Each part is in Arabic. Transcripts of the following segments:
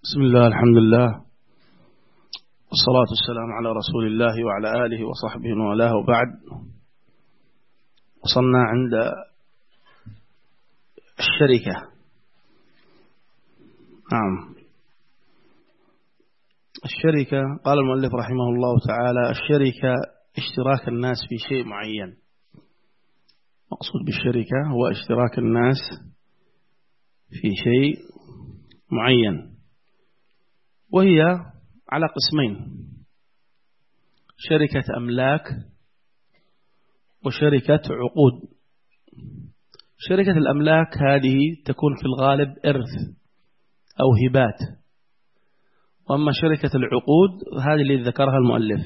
بسم الله، الحمد لله، والصلاة والسلام على رسول الله وعلى آله وصحبه وله، وبعد. وصلنا عند الشركة. نعم، الشركة. قال المؤلف رحمه الله تعالى: الشركة اشتراك الناس في شيء معين. مقصود بالشركة هو اشتراك الناس في شيء معين، وهي على قسمين: شركة أملاك وشركة عقود. شركة الأملاك هذه تكون في الغالب إرث أو هبات، وأما شركة العقود هذه اللي ذكرها المؤلف.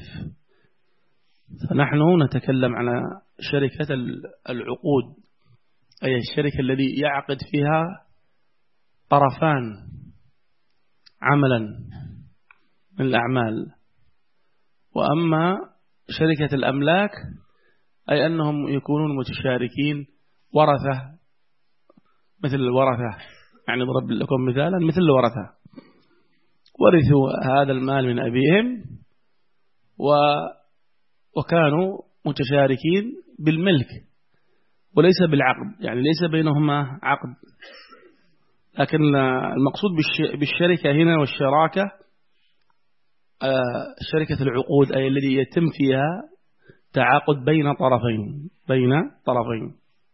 فنحن نتكلم على شركة العقود، أي الشركة الذي يعقد فيها طرفان عملا من الأعمال. وأما شركة الأملاك أي أنهم يكونون متشاركين، ورثة، مثل الورثة. يعني ضرب لكم مثالا مثل الورثة، ورثوا هذا المال من أبيهم وكانوا متشاركين بالملك وليس بالعقد، يعني ليس بينهما عقد. لكن المقصود بالشركة هنا والشراكة شركة العقود، أي الذي يتم فيها تعاقد بين طرفين.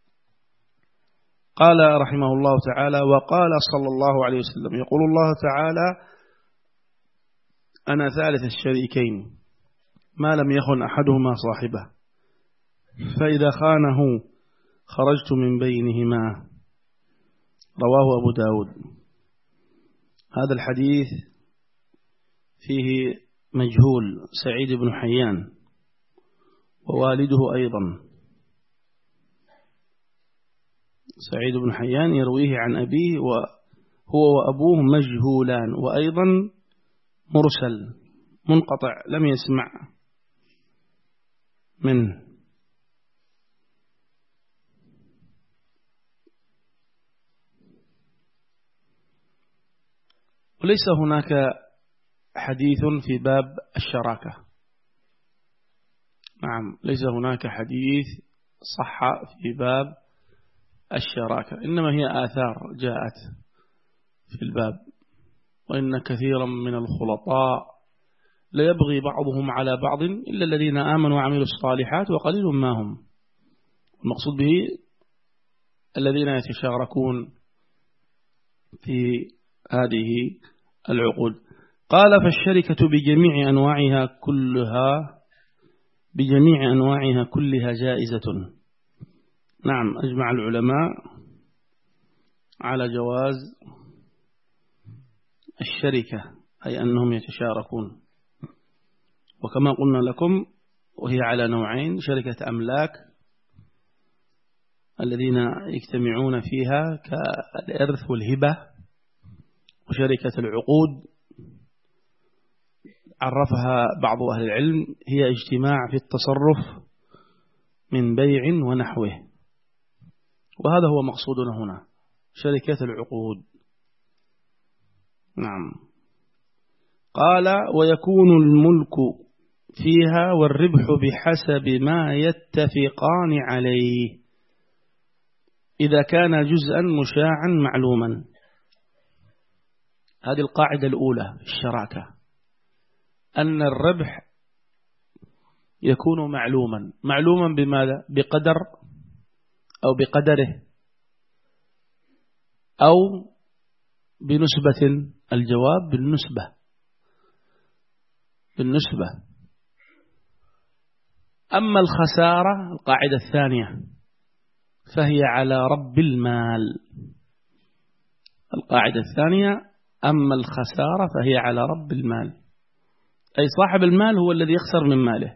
قال رحمه الله تعالى: وقال صلى الله عليه وسلم: يقول الله تعالى: أنا ثالث الشريكين ما لم يخن أحدهما صاحبه، فإذا خانه خرجت من بينهما. رواه أبو داود. هذا الحديث فيه مجهول سعيد بن حيان، ووالده أيضا. سعيد بن حيان يرويه عن أبيه، وهو وأبوه مجهولان، وأيضا مرسل منقطع لم يسمع منه. وليس هناك حديث في باب الشراكة. نعم، ليس هناك حديث صح في باب الشراكة، إنما هي آثار جاءت في الباب. وإن كثيرا من الخلطاء ليبغي بعضهم على بعض إلا الذين آمنوا وعملوا الصالحات وقليل ما هم. المقصود به الذين يتشاركون في هذه العقود. قال: فالشركة بجميع أنواعها كلها جائزة. نعم، أجمع العلماء على جواز الشركة، أي أنهم يتشاركون. وكما قلنا لكم، وهي على نوعين: شركة أملاك الذين يجتمعون فيها كالإرث والهبة، وشركة العقود عرفها بعض أهل العلم هي اجتماع في التصرف من بيع ونحوه، وهذا هو مقصودنا هنا، شركة العقود. نعم. قال: ويكون الملك فيها والربح بحسب ما يتفقان عليه إذا كان جزءا مشاعا معلوما. هذه القاعدة الأولى في الشراكة، أن الربح يكون معلوما بماذا؟ بقدر أو بقدره أو بنسبة. الجواب بالنسبة. أما الخسارة، القاعدة الثانية، فهي على رب المال. القاعدة الثانية: أما الخسارة فهي على رب المال، أي صاحب المال هو الذي يخسر من ماله.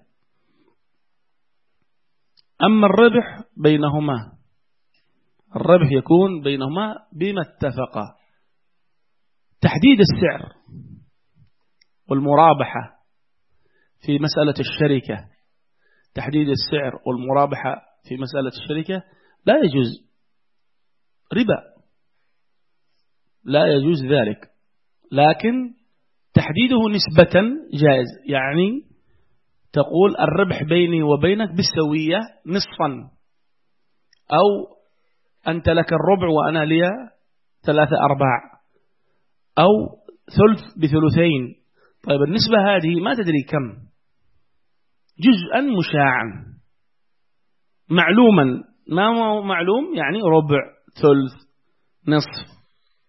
أما الربح بينهما، الربح يكون بينهما بما اتفقا. تحديد السعر والمرابحة في مسألة الشركة، تحديد السعر والمرابحة في مسألة الشركة لا يجوز، ربا، لا يجوز ذلك. لكن تحديده نسبة جائز، يعني تقول الربح بيني وبينك بالسوية نصفا، أو أنت لك الربع وأنا لي 3/4، أو ثلث بثلثين. طيب النسبة هذه ما تدري كم، جزءا مشاعا معلوما، ما هو معلوم يعني ربع، ثلث، نصف،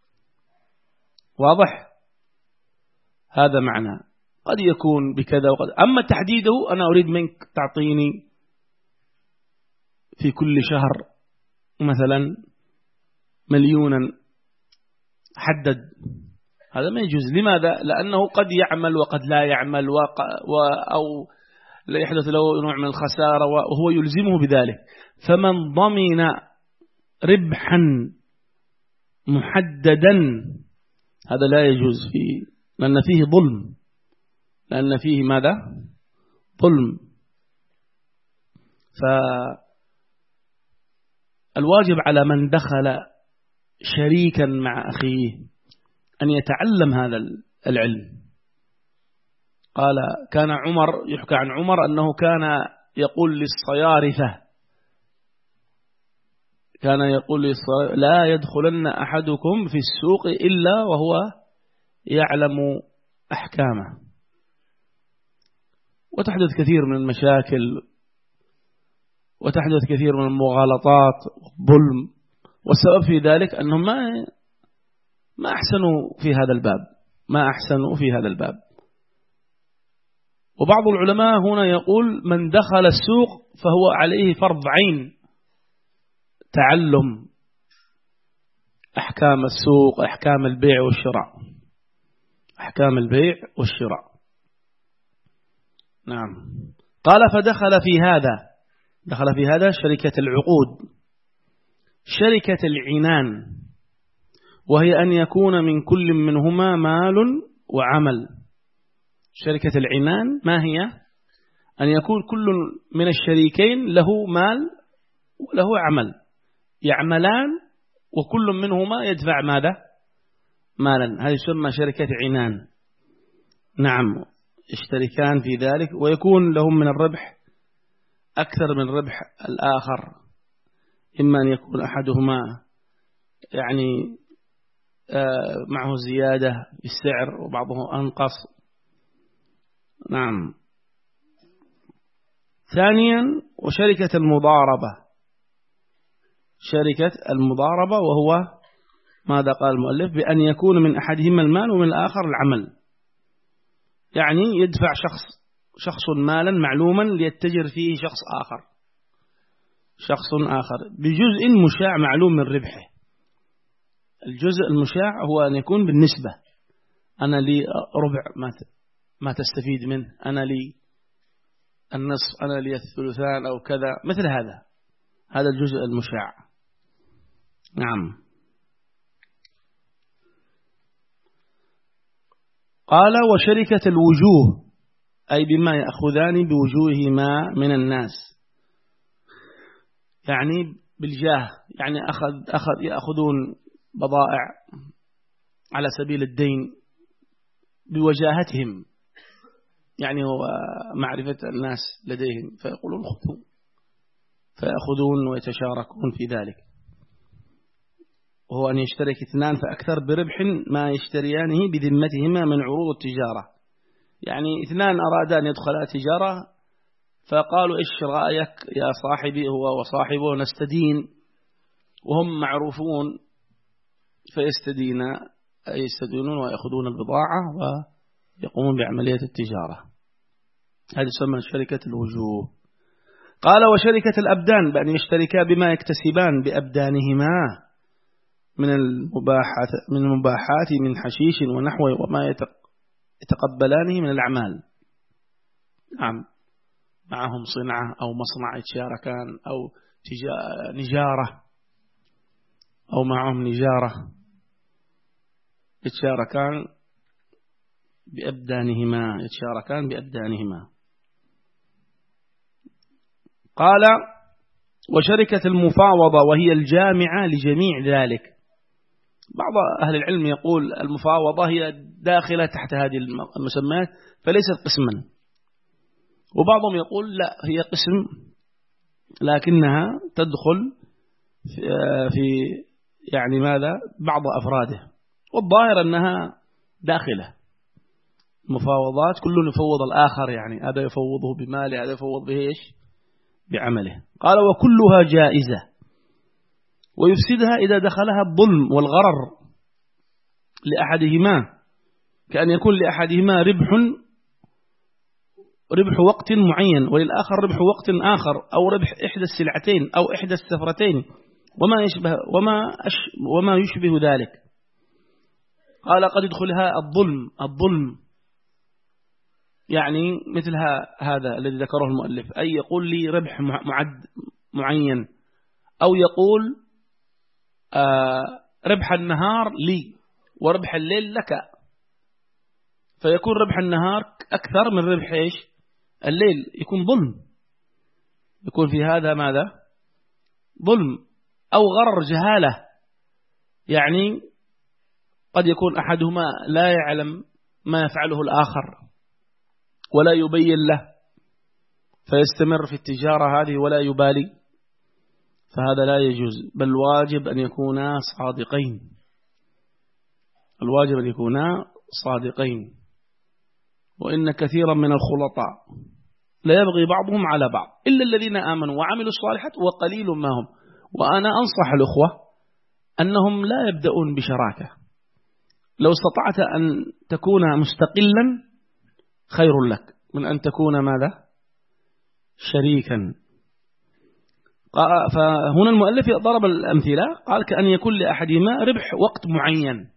واضح؟ هذا معنى. قد يكون بكذا وقد، أما تحديده أنا أريد منك تعطيني في كل شهر مثلا 1,000,000، حدد، هذا ما يجوز. لماذا؟ لأنه قد يعمل وقد لا يعمل، أو لا يحدث له نوع من الخسارة وهو يلزمه بذلك. فمن ضمن ربحا محددا هذا لا يجوز فيه، لأن فيه ظلم، لأن فيه ماذا؟ ظلم. فالواجب على من دخل شريكا مع أخيه أن يتعلم هذا العلم. قال كان عمر، يحكى عن عمر أنه كان يقول للصيارفة، كان يقول لا يدخلن أحدكم في السوق إلا وهو يعلم أحكامه. وتحدث كثير من المشاكل، وتحدث كثير من المغالطات والظلم، والسبب في ذلك أنهم ما أحسنوا في هذا الباب، ما أحسنوا في هذا الباب. وبعض العلماء هنا يقول من دخل السوق فهو عليه فرض عين تعلم أحكام السوق، أحكام البيع والشراء، أحكام البيع والشراء. نعم. قال فدخل في هذا، دخل في هذا شركة العقود، شركة العنان، وهي أن يكون من كل منهما مال وعمل. شركة العنان ما هي؟ أن يكون كل من الشريكين له مال وله عمل، يعملان وكل منهما يدفع ماذا؟ مالا. هذه يسمى شركة عنان. نعم، يشتركان في ذلك، ويكون لهم من الربح أكثر من ربح الآخر، إما أن يكون أحدهما يعني معه زيادة بالسعر وبعضه أنقص. نعم. ثانيا وشركة المضاربة، شركة المضاربة، وهو ماذا قال المؤلف؟ بأن يكون من أحدهما المال ومن الآخر العمل، يعني يدفع شخص مالا معلوما ليتجر فيه شخص آخر بجزء مشاع معلوم من ربحه. الجزء المشاع هو أن يكون بالنسبة، أنا لي ربع ما تستفيد منه، أنا لي النصف، أنا لي الثلثان أو كذا، مثل هذا الجزء المشاع. نعم. قال وشركة الوجوه، أي بما يأخذان بوجوههما من الناس، يعني بالجاه، يعني يأخذون بضائع على سبيل الدين بوجاهتهم، يعني هو معرفة الناس لديهم، فيقولون خذوا، فيأخذون ويتشاركون في ذلك. وهو أن يشترك اثنان فأكثر بربح ما يشتريانه بذمتهما من عروض التجارة. يعني اثنان أرادا أن يدخلا تجارة، فقالوا إيش رأيك يا صاحبي، هو وصاحبه نستدين، وهم معروفون، فيستدينون ويأخذون البضاعة ويقومون بعملية التجارة. هذه تسمى شركة الوجوه. قال وشركة الأبدان، بأن يشتركا بما يكتسبان بأبدانهما من المباحات من حشيش ونحوه وما يتقبلانه من الأعمال. نعم، معهم صنعة أو مصنع يتشاركان، أو نجارة، أو معهم نجارة يتشاركان بأبدانهما. قال وشركة المفاوضة، وهي الجامعة لجميع ذلك، بعض أهل العلم يقول المفاوضة هي داخلة تحت هذه المسميات فليست قسما، وبعضهم يقول لا هي قسم لكنها تدخل في يعني ماذا بعض أفراده، والظاهر أنها داخلة مفاوضات، كل يفوض الآخر، يعني هذا يفوضه بماله، هذا يفوض به إيش بعمله. قال وكلها جائزة ويفسدها إذا دخلها الظلم والغرر لأحدهما، كأن يكون لأحدهما ربح وقت معين وللآخر ربح وقت آخر، أو ربح إحدى السلعتين أو إحدى السفرتين وما يشبه ذلك. قال قد يدخلها الظلم يعني مثل هذا الذي ذكره المؤلف، أي يقول لي ربح معين، أو يقول ربح النهار لي وربح الليل لك، فيكون ربح النهار أكثر من ربح إيش الليل، يكون ظلم، يكون في هذا ماذا ظلم أو غرر جهالة، يعني قد يكون أحدهما لا يعلم ما يفعله الآخر ولا يبين له فيستمر في التجارة هذه ولا يبالي، فهذا لا يجوز، بل واجب أن يكونا صادقين، الواجب أن يكونا صادقين. وإن كثيرا من الخلطاء لا يبغي بعضهم على بعض إلا الذين آمنوا وعملوا الصالحات وقليل ما هم. وأنا أنصح الأخوة أنهم لا يبدأون بشراكة، لو استطعت أن تكون مستقلا خير لك من أن تكون ماذا شريكا. فهنا المؤلف ضرب الأمثلة، قال كأن يكون لأحدهما ربح وقت معين،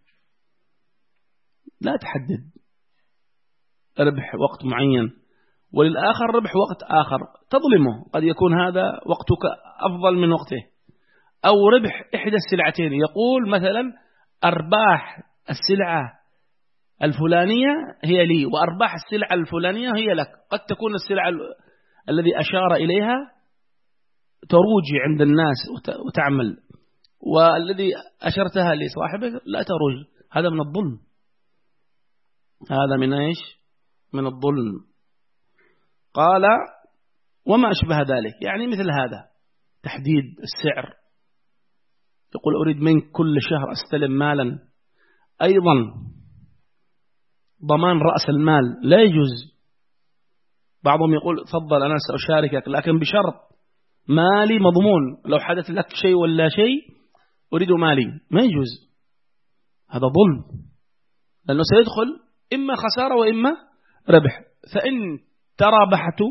لا تحدد ربح وقت معين، وللآخر ربح وقت آخر تظلمه، قد يكون هذا وقتك أفضل من وقته، أو ربح إحدى السلعتين، يقول مثلا أرباح السلعة الفلانية هي لي وأرباح السلعة الفلانية هي لك، قد تكون السلعة الذي أشار إليها تروج عند الناس وتعمل، والذي أشرتها لصاحبه لا تروج، هذا من الظلم، هذا من إيش من الظلم. قال وما أشبه ذلك، يعني مثل هذا تحديد السعر، يقول أريد منك كل شهر أستلم مالا، أيضا ضمان رأس المال لا يجوز، بعضهم يقول تفضل أنا سأشاركك لكن بشرط مالي مضمون، لو حدث لك شيء ولا شيء أريد مالي، ما يجوز، هذا ظلم، لأنه سيدخل إما خسارة وإما ربح، فإن ترابحتوا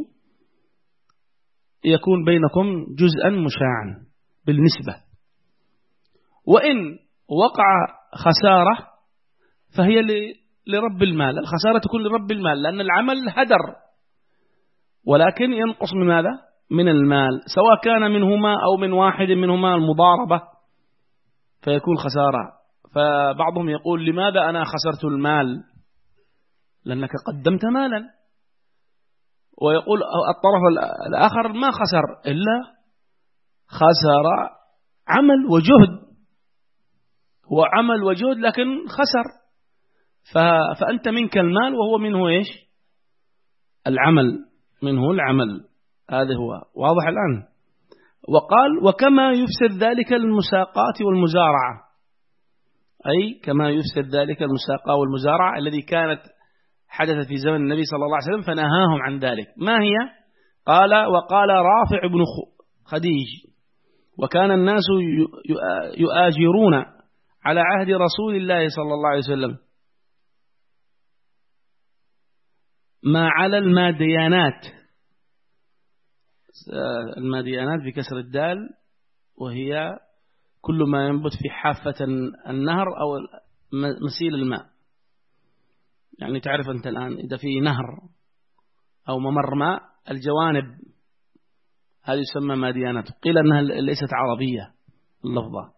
يكون بينكم جزءا مشاعا بالنسبة، وإن وقع خسارة فهي لرب المال، الخسارة تكون لرب المال، لأن العمل هدر ولكن ينقص من ماذا من المال، سواء كان منهما أو من واحد منهما المضاربة فيكون خسارة. فبعضهم يقول لماذا أنا خسرت المال؟ لأنك قدمت مالا، ويقول الطرف الآخر ما خسر إلا خسر عمل وجهد، هو عمل وجهد لكن خسر، فأنت منك المال وهو منه إيش العمل، منه العمل، هذا هو واضح الآن. وقال وكما يفسد ذلك المساقات والمزارعة، أي كما يفسد ذلك المساقات والمزارعة الذي كانت حدثت في زمن النبي صلى الله عليه وسلم فنهاهم عن ذلك. ما هي؟ قال وقال رافع بن خديج وكان الناس يؤاجرون على عهد رسول الله صلى الله عليه وسلم ما على الماديانات، الماديانات بكسر الدال، وهي كل ما ينبت في حافة النهر أو مسيل الماء، يعني تعرف أنت الآن إذا في نهر أو ممر ماء الجوانب هذه يسمى ماديانات، قيل أنها ليست عربية اللفظة.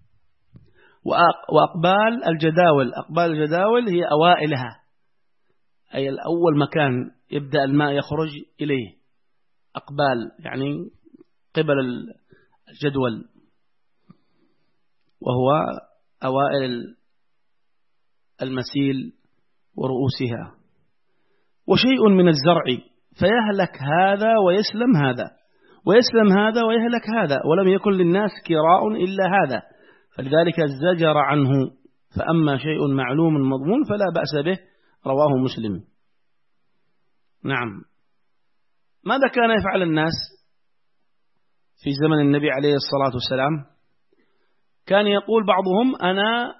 وأقبال الجداول، أقبال الجداول هي أوائلها، أي الأول مكان يبدأ الماء يخرج إليه، أقبال يعني قبل الجدول، وهو أوائل المسيل ورؤوسها، وشيء من الزرع فيهلك هذا ويسلم هذا، ويسلم هذا ويهلك هذا، ولم يكن للناس كراء إلا هذا، فلذلك الزجر عنه. فأما شيء معلوم مضمون فلا بأس به، رواه مسلم. نعم. ماذا كان يفعل الناس في زمن النبي عليه الصلاة والسلام؟ كان يقول بعضهم أنا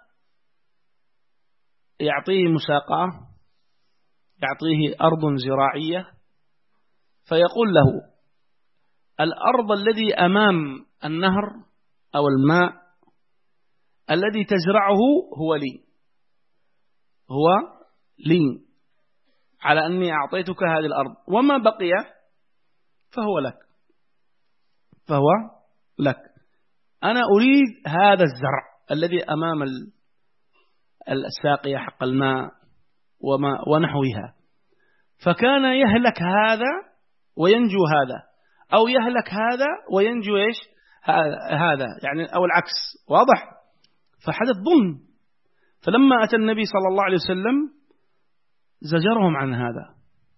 يعطيه مساقة، يعطيه أرض زراعية، فيقول له الأرض الذي أمام النهر أو الماء الذي تزرعه هو لي على أني أعطيتك هذه الأرض، وما بقي فهو لك. أنا أريد هذا الزرع الذي أمام الساقية حق الماء ونحوها. فكان يهلك هذا وينجو هذا، أو يهلك هذا وينجو إيش هذا، يعني أو العكس. واضح؟ فحدث ظلم. فلما أتى النبي صلى الله عليه وسلم زجرهم عن هذا،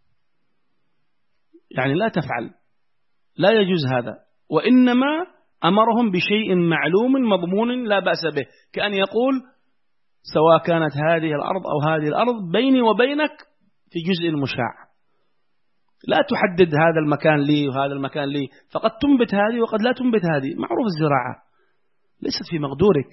يعني لا تفعل، لا يجوز هذا، وإنما أمرهم بشيء معلوم مضمون لا بأس به، كأن يقول سواء كانت هذه الأرض أو هذه الأرض بيني وبينك في جزء مشاع، لا تحدد هذا المكان لي وهذا المكان لي، فقد تنبت هذه وقد لا تنبت هذه، معروف الزراعة ليست في مقدورك.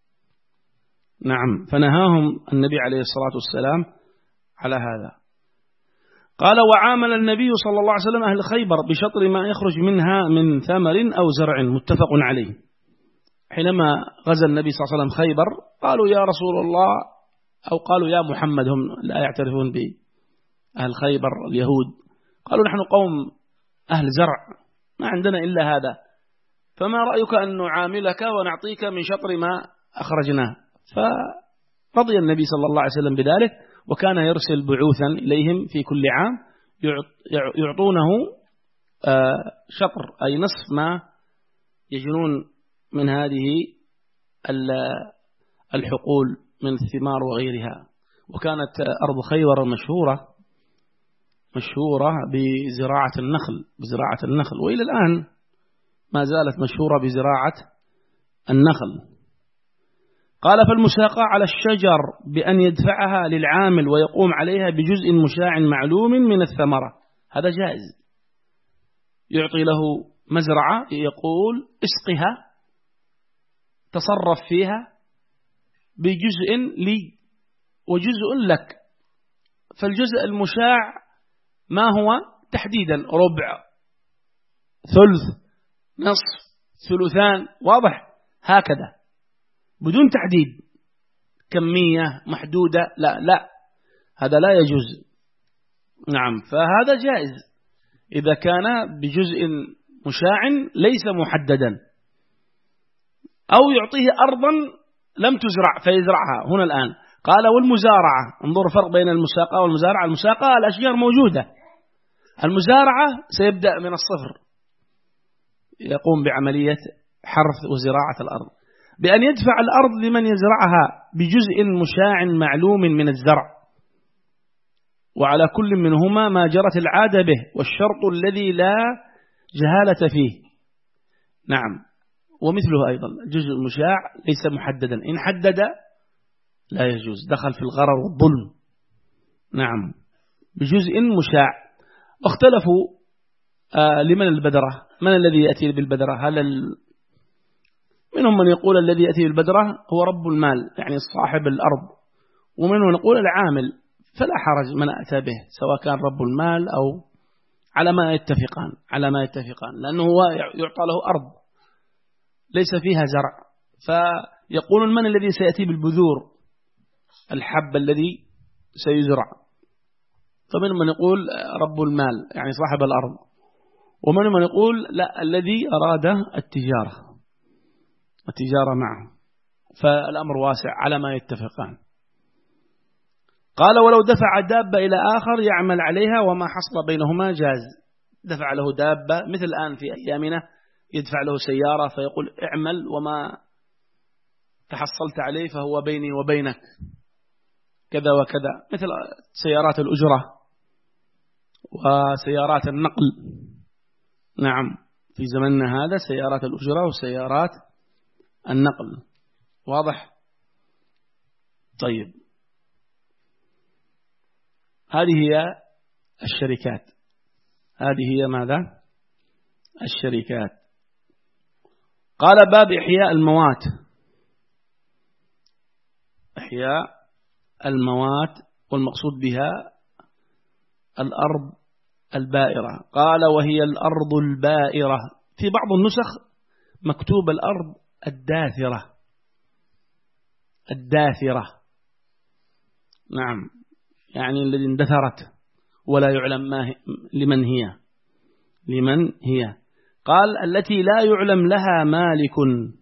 نعم. فنهاهم النبي عليه الصلاة والسلام على هذا. قال وعامل النبي صلى الله عليه وسلم أهل خيبر بشطر ما يخرج منها من ثمر أو زرع، متفق عليه. حينما غزا النبي صلى الله عليه وسلم خيبر قالوا يا رسول الله، أو قالوا يا محمد، هم لا يعترفون بأهل خيبر اليهود، قالوا نحن قوم أهل زرع ما عندنا إلا هذا، فما رأيك أن نعاملك ونعطيك من شطر ما أخرجناه؟ فرضي النبي صلى الله عليه وسلم بذلك، وكان يرسل بعوثا إليهم في كل عام يعطونه شطر، أي نصف ما يجنون من هذه الحقول من الثمار وغيرها. وكانت أرض خيبر مشهورة بزراعة النخل، وإلى الآن ما زالت مشهورة بزراعة النخل. قال فالمساقة على الشجر بأن يدفعها للعامل ويقوم عليها بجزء مشاع معلوم من الثمرة، هذا جائز. يعطي له مزرعة يقول اسقها، تصرف فيها بجزء لي وجزء لك، فالجزء المشاع ما هو تحديدا؟ ربع، ثلث، نصف، ثلثان، واضح؟ هكذا بدون تحديد كمية محدودة، لا هذا لا يجوز. نعم. فهذا جائز إذا كان بجزء مشاع ليس محددا، أو يعطيه أرضا لم تزرع فيزرعها. هنا الآن قال والمزارعة، انظر فرق بين المساقة والمزارعة. المساقة الأشجار موجودة، المزارعة سيبدأ من الصفر، يقوم بعملية حرث وزراعة الأرض، بأن يدفع الأرض لمن يزرعها بجزء مشاع معلوم من الزرع، وعلى كل منهما ما جرت العادة به، والشرط الذي لا جهالة فيه. نعم. ومثله أيضا جزء المشاع ليس محددا، إن حدد لا يجوز، دخل في الغرر والظلم. نعم. بجزء مشاع. اختلفوا لمن البذرة، من الذي يأتي بالبذرة؟ منهم من يقول الذي يأتي بالبذرة هو رب المال، يعني صاحب الأرض، ومنهم من يقول العامل، فلا حرج من أتى به، سواء كان رب المال أو على ما يتفقان، لأنه هو يعطى له أرض ليس فيها زرع. فيقولون من الذي سيأتي بالبذور، الحب الذي سيزرع، فمنهم من يقول رب المال يعني صاحب الأرض، ومنهم من يقول لا، الذي أراد التجارة معه. فالأمر واسع على ما يتفقان. قال ولو دفع دابة إلى آخر يعمل عليها وما حصل بينهما جاز. دفع له دابة مثل الآن في أيامنا، يدفع له سيارة فيقول اعمل وما تحصلت عليه فهو بيني وبينك كذا وكذا، مثل سيارات الأجرة وسيارات النقل. نعم، في زمننا هذا سيارات الأجرة وسيارات النقل. واضح؟ طيب، هذه هي الشركات. هذه هي ماذا؟ الشركات. قال باب إحياء الموات. إحياء الموات والمقصود بها الأرض البائرة. قال وهي الأرض البائرة. في بعض النسخ مكتوب الأرض الداثرة. الداثرة، نعم، يعني الذي اندثرت ولا يعلم لمن هي. لمن هي؟ قال التي لا يعلم لها مالك.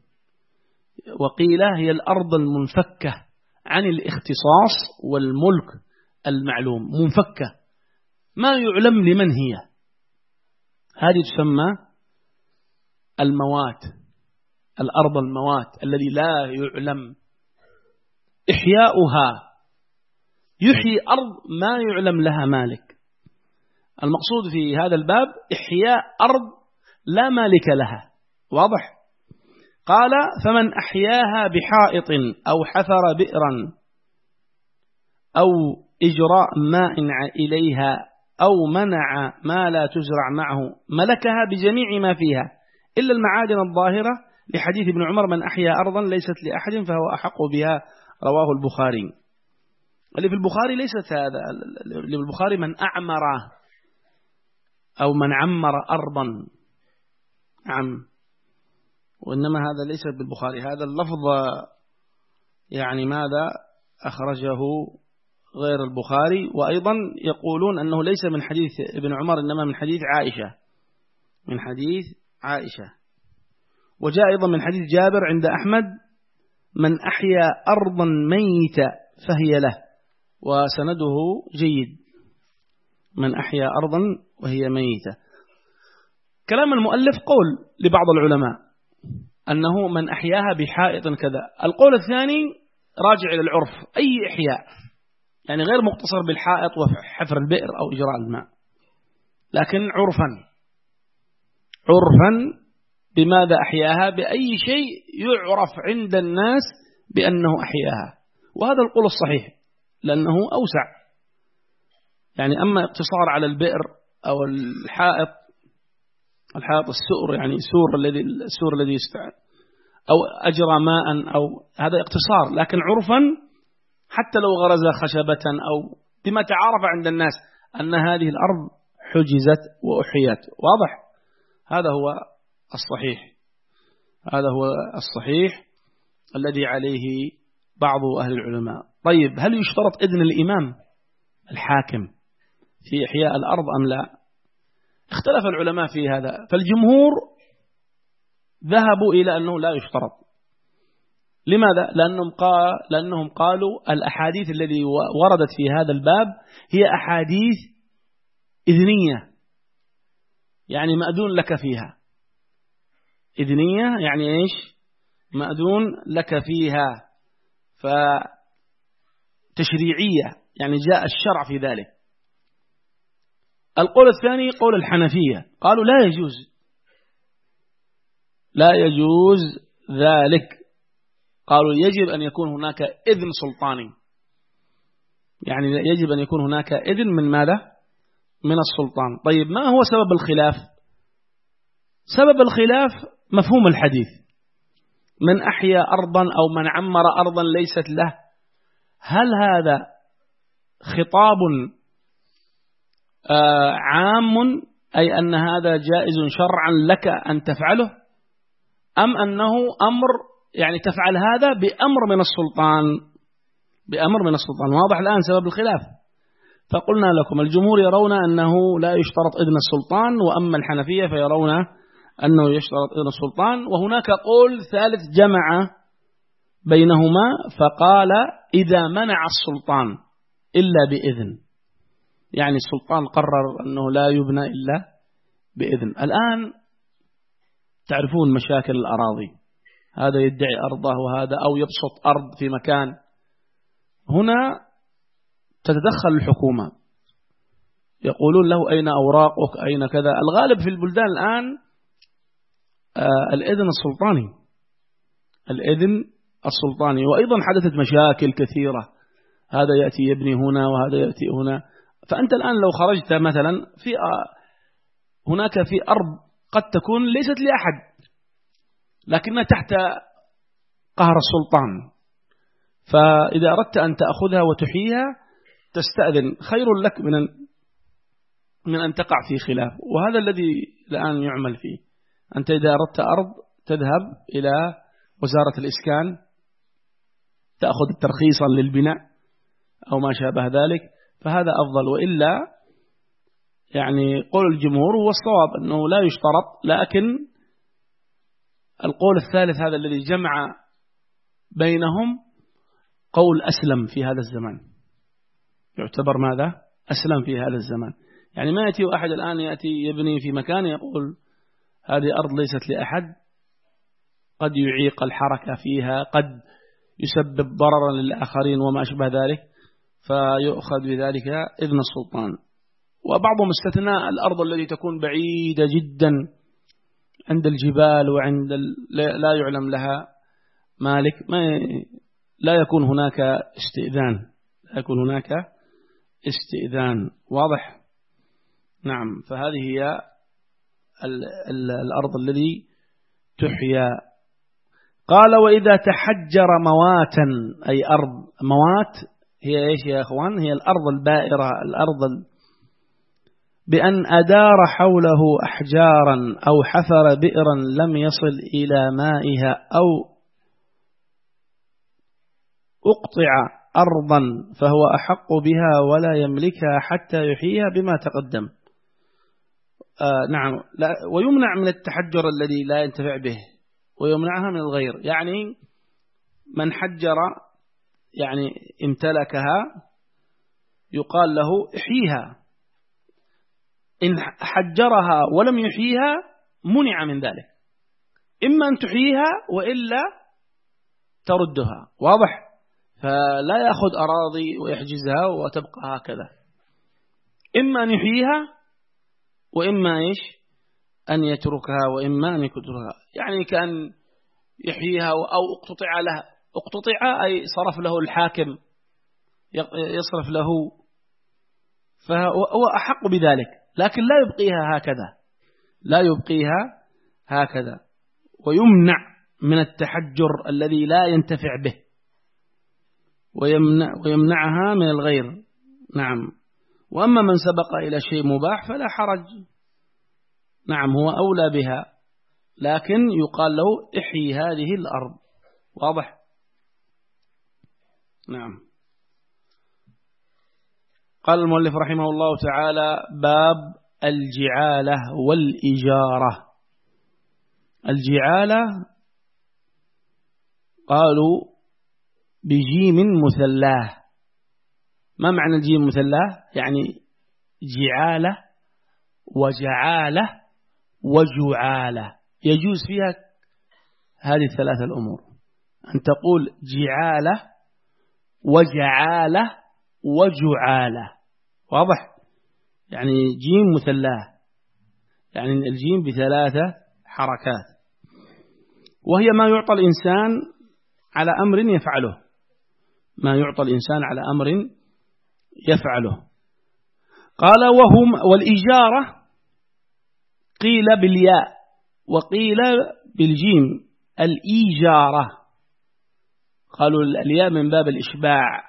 وقيل هي الأرض المنفكة عن الاختصاص والملك المعلوم، منفكة ما يعلم لمن هي. هذه تسمى الموات، الأرض الموات الذي لا يعلم. إحياؤها، يحيي أرض ما يعلم لها مالك. المقصود في هذا الباب إحياء أرض لا مالك لها. واضح؟ قال فمن أحياها بحائط أو حفر بئرا أو إجراء ماء إليها أو منع ما لا تزرع معه ملكها بجميع ما فيها إلا المعادن الظاهرة، لحديث ابن عمر من أحيا أرضا ليست لأحد فهو أحق بها، رواه البخاري. اللي في البخاري ليست هذا، اللي في البخاري من أعمر أو من عمر أرضا. نعم، وإنما هذا ليس بالبخاري. هذا اللفظ يعني ماذا أخرجه غير البخاري. وأيضا يقولون أنه ليس من حديث ابن عمر إنما من حديث عائشة، من حديث عائشة. وجاء أيضا من حديث جابر عند أحمد من أحيا أرضا ميتة فهي له، وسنده جيد. من أحيا أرضا وهي ميتة. كلام المؤلف قول لبعض العلماء أنه من أحياها بحائط كذا. القول الثاني راجع إلى العرف، أي إحياء، يعني غير مقتصر بالحائط وحفر البئر أو إجراء الماء، لكن عرفا بماذا أحياها؟ بأي شيء يعرف عند الناس بأنه أحياها. وهذا القول الصحيح لأنه أوسع. يعني أما اقتصار على البئر أو الحائط السؤر، يعني السور الذي يستعد أو أجرى ماء، أو هذا اقتصار. لكن عرفا حتى لو غرز خشبة أو بما تعارف عند الناس أن هذه الأرض حجزت وأحيت. واضح؟ هذا هو الصحيح، هذا هو الصحيح الذي عليه بعض أهل العلماء. طيب، هل يشترط إذن الإمام الحاكم في إحياء الأرض أم لا؟ اختلف العلماء في هذا، فالجمهور ذهبوا إلى أنه لا يشترط. لماذا؟ لأنهم قالوا الأحاديث التي وردت في هذا الباب هي أحاديث إذنية، يعني مأذون لك فيها. إذنية يعني إيش؟ مأذون لك فيها، فتشريعية، يعني جاء الشرع في ذلك. القول الثاني قول الحنفية، قالوا لا يجوز ذلك. قالوا يجب أن يكون هناك إذن سلطاني، يعني يجب أن يكون هناك إذن من ماذا؟ من السلطان. طيب، ما هو سبب الخلاف؟ سبب الخلاف مفهوم الحديث، من أحيا أرضا أو من عمر أرضا ليست له. هل هذا خطاب عام، أي أن هذا جائز شرعا لك أن تفعله، أم أنه أمر يعني تفعل هذا بأمر من السلطان؟ بأمر من السلطان. واضح الآن سبب الخلاف. فقلنا لكم الجمهور يرون أنه لا يشترط إذن السلطان، وأما الحنفية فيرون أنه يشترط إذن السلطان. وهناك قول ثالث جمع بينهما فقال إذا منع السلطان إلا بإذن، يعني السلطان قرر أنه لا يبنى إلا بإذن. الآن تعرفون مشاكل الأراضي، هذا يدعي أرضه وهذا، أو يبسط أرض في مكان. هنا تتدخل الحكومة، يقولون له أين أوراقك، أين كذا. الغالب في البلدان الآن الإذن السلطاني، الإذن السلطاني. وأيضا حدثت مشاكل كثيرة، هذا يأتي يبني هنا وهذا يأتي هنا. فأنت الآن لو خرجت مثلا في هناك في أرض قد تكون ليست لأحد لكنها تحت قهر السلطان، فإذا أردت أن تأخذها وتحييها تستأذن، خير لك من أن تقع في خلاف. وهذا الذي الآن يعمل فيه. أنت إذا أردت أرض تذهب إلى وزارة الإسكان تأخذ ترخيصا للبناء أو ما شابه ذلك، فهذا أفضل. وإلا يعني قول الجمهور هو الصواب أنه لا يشترط، لكن القول الثالث هذا الذي جمع بينهم قول أسلم في هذا الزمان، يعتبر ماذا؟ أسلم في هذا الزمان. يعني ما يأتي أحد الآن يأتي يبني في مكان يقول هذه أرض ليست لأحد، قد يعيق الحركة فيها، قد يسبب ضررا للآخرين وما أشبه ذلك، فيؤخذ بذلك إذن السلطان. وبعضهم استثناء الأرض التي تكون بعيدة جدا عند الجبال وعند لا يعلم لها مالك، لا يكون هناك استئذان، لا يكون هناك استئذان. واضح؟ نعم. فهذه هي الأرض الذي تحيا. قال وإذا تحجر مواتا، أي أرض موات هي إيش يا أخوان؟ هي الأرض البائرة، الأرض بأن أدار حوله أحجارا أو حفر بئرا لم يصل إلى مائها، أو أقطع أرضا فهو أحق بها ولا يملكها حتى يحييها بما تقدم. نعم. ويمنع من التحجر الذي لا ينتفع به، ويمنعها من الغير. يعني من حجر يعني امتلكها يقال له احييها، إن حجرها ولم يحييها منع من ذلك، إما أن تحييها وإلا تردها. واضح؟ فلا يأخذ أراضي ويحجزها وتبقى هكذا، إما أن يحييها وإما إيش أن يتركها، وإما أن يكدرها. يعني كأن يحييها أو اقتطع لها، اقتطع أي صرف له الحاكم، يصرف له، فهو أحق بذلك، لكن لا يبقيها هكذا، لا يبقيها هكذا. ويمنع من التحجر الذي لا ينتفع به، ويمنعها من الغير. نعم. وأما من سبق إلى شيء مباح فلا حرج، نعم هو أولى بها، لكن يقال له احيي هذه الأرض. واضح؟ نعم. قال المؤلف رحمه الله تعالى: باب الجعالة والإجارة. الجعالة قالوا بجيم مثلاه. ما معنى الجيم مثلاه؟ يعني جعالة وجعالة وجعالة، يجوز فيها هذه الثلاثة الأمور، أن تقول جعالة وجعالة وجعالة. واضح؟ يعني جيم مثلاه، يعني الجيم بثلاثة حركات، وهي ما يعطى الإنسان على أمر يفعله، ما يعطى الإنسان على أمر يفعله. قال والإجارة قيل بالياء وقيل بالجيم، الإيجارة قالوا الياء من باب الإشباع،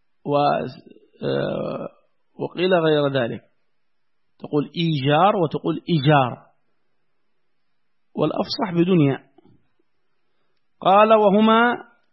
وقيل غير ذلك، تقول إيجار وتقول إيجار، والأفصح بدون ياء. قال وهما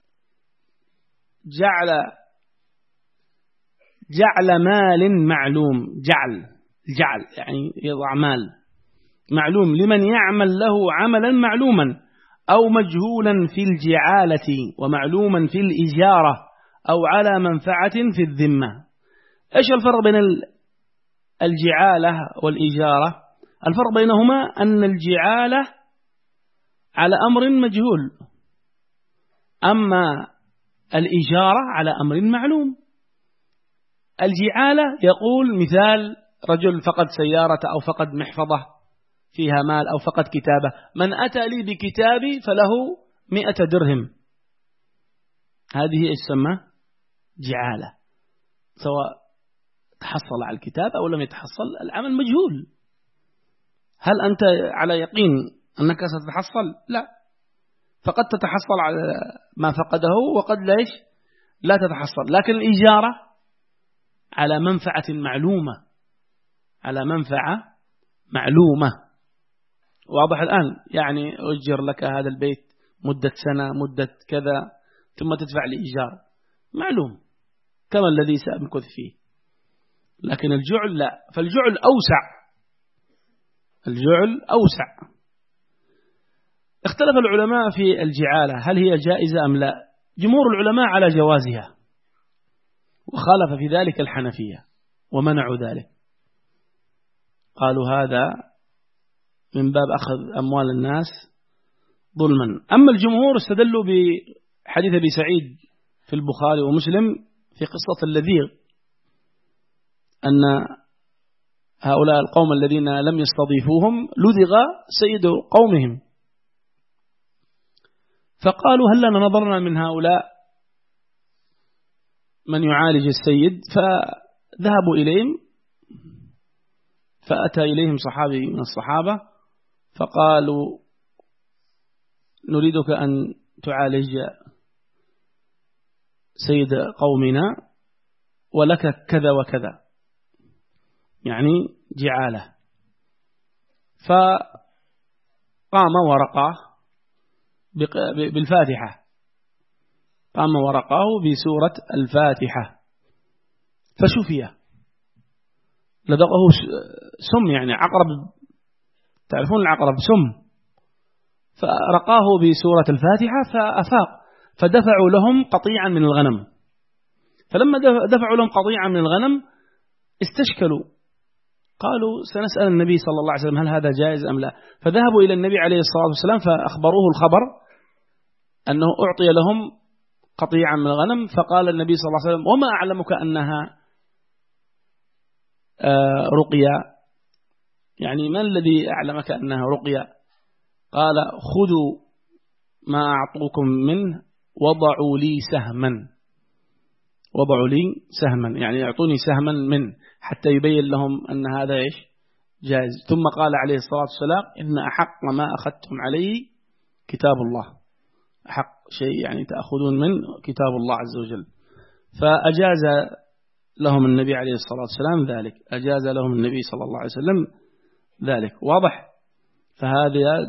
جعل مال معلوم، جعل يعني يضع مال معلوم لمن يعمل له عملا معلوما، أو مجهولا في الجعالة ومعلوما في الإجارة، أو على منفعة في الذمة. إيش الفرق بين الجعالة والإجارة؟ الفرق بينهما أن الجعالة على أمر مجهول أما الإجارة على أمر معلوم. الجعالة يقول مثال رجل فقد سيارة أو فقد محفظة فيها مال أو فقد كتابة، من أتى لي بكتابي فله 100 درهم. هذه اسمها جعالة، سواء تحصل على الكتاب أو لم يتحصل، العمل مجهول. هل أنت على يقين أنك ستتحصل؟ لا، فقد تتحصل على ما فقده وقد ليش لا تتحصل. لكن الإجارة على منفعة معلومة، على منفعة معلومة. واضح الآن؟ يعني أجر لك هذا البيت مدة سنة، مدة كذا، ثم تدفع لي إيجار معلوم كما الذي سأمكث فيه. لكن الجعل لا، فالجعل أوسع، الجعل أوسع. اختلف العلماء في الجعالة هل هي جائزة أم لا. جمهور العلماء على جوازها، وخالف في ذلك الحنفية ومنعوا ذلك، قالوا هذا من باب أخذ أموال الناس ظلما. أما الجمهور استدلوا بحديث أبي سعيد في البخاري ومسلم في قصة اللذيغ، أن هؤلاء القوم الذين لم يستضيفوهم لذغ سيد قومهم، فقالوا هل لنا نظرنا من هؤلاء من يعالج السيد، فذهبوا إليهم، فأتى إليهم صحابي من الصحابة فقالوا نريدك أن تعالج سيد قومنا ولك كذا وكذا، يعني جعالة. فقام ورقاه بالفاتحة، قام ورقاه بسورة الفاتحة فشفي. لدغه سم، يعني عقرب، تعرفون العقرب سم، فرقاه بسورة الفاتحة فأفاق، فدفعوا لهم قطيعا من الغنم. فلما دفعوا لهم قطيعا من الغنم استشكلوا، قالوا سنسأل النبي صلى الله عليه وسلم هل هذا جائز أم لا. فذهبوا إلى النبي عليه الصلاة والسلام فأخبروه الخبر أنه أعطي لهم قطيعا من الغنم. فقال النبي صلى الله عليه وسلم وما أعلمك أنها رقية، يعني ما الذي أعلمك أنها رقية؟ قال خذوا ما أعطوكم منه وضعوا لي سهما، وضعوا لي سهما، يعني يعطوني سهما منه حتى يبين لهم أن هذا إيش جائز. ثم قال عليه الصلاة والسلام إن أحق ما أخذتم عليه كتاب الله، أحق شيء يعني تأخذون من كتاب الله عز وجل. فأجاز لهم النبي عليه الصلاة والسلام ذلك، أجاز لهم النبي صلى الله عليه وسلم ذلك. واضح؟ فهذا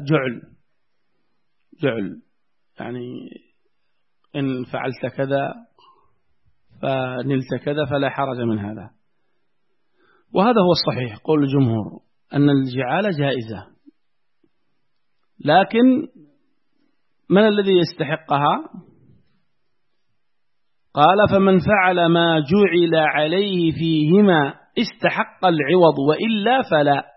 جعل يعني إن فعلت كذا فنلت كذا فلا حرج من هذا. وهذا هو الصحيح، قول الجمهور أن الجعالة جائزة، لكن من الذي يستحقها؟ قال فمن فعل ما جعل عليه فيهما استحق العوض وإلا فلا.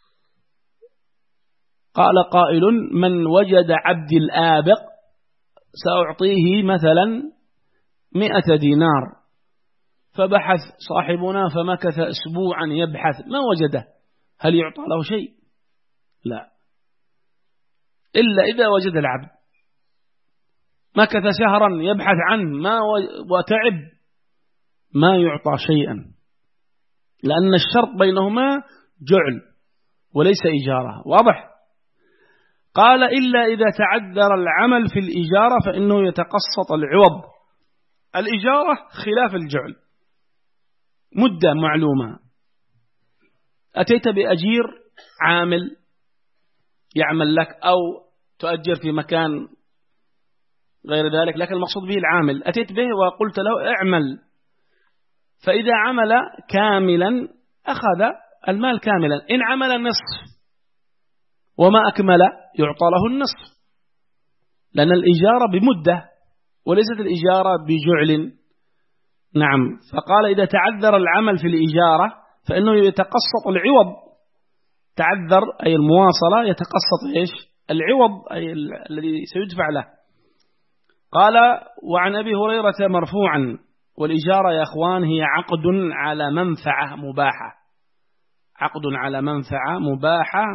قال قائل من وجد عبد الآبق سأعطيه مثلا 100 دينار، فبحث صاحبنا فمكث أسبوعا يبحث ما وجده، هل يعطى له شيء؟ لا، إلا إذا وجد العبد. مكث شهرا يبحث عنه وتعب، ما يعطى شيئا، لأن الشرط بينهما جعل وليس إجارة. واضح؟ قال إلا إذا تعذر العمل في الإجارة فإنه يتقسط العوض. الإجارة خلاف الجعل، مدة معلومة، أتيت بأجير عامل يعمل لك أو تؤجر في مكان غير ذلك، لكن المقصود به العامل، أتيت به وقلت له اعمل، فإذا عمل كاملا أخذ المال كاملا، إن عمل نصف وما أكمل يعطى له النصف، لأن الإجارة بمدة وليست الإجارة بجعل. نعم. فقال إذا تعذر العمل في الإجارة فإنه يتقسط العوض. تعذر أي المواصلة، يتقسط إيش؟ العوض أي الذي سيدفع له. قال وعن أبي هريرة مرفوعا والإجارة يا أخوان هي عقد على منفعة مباحة، عقد على منفعة مباحة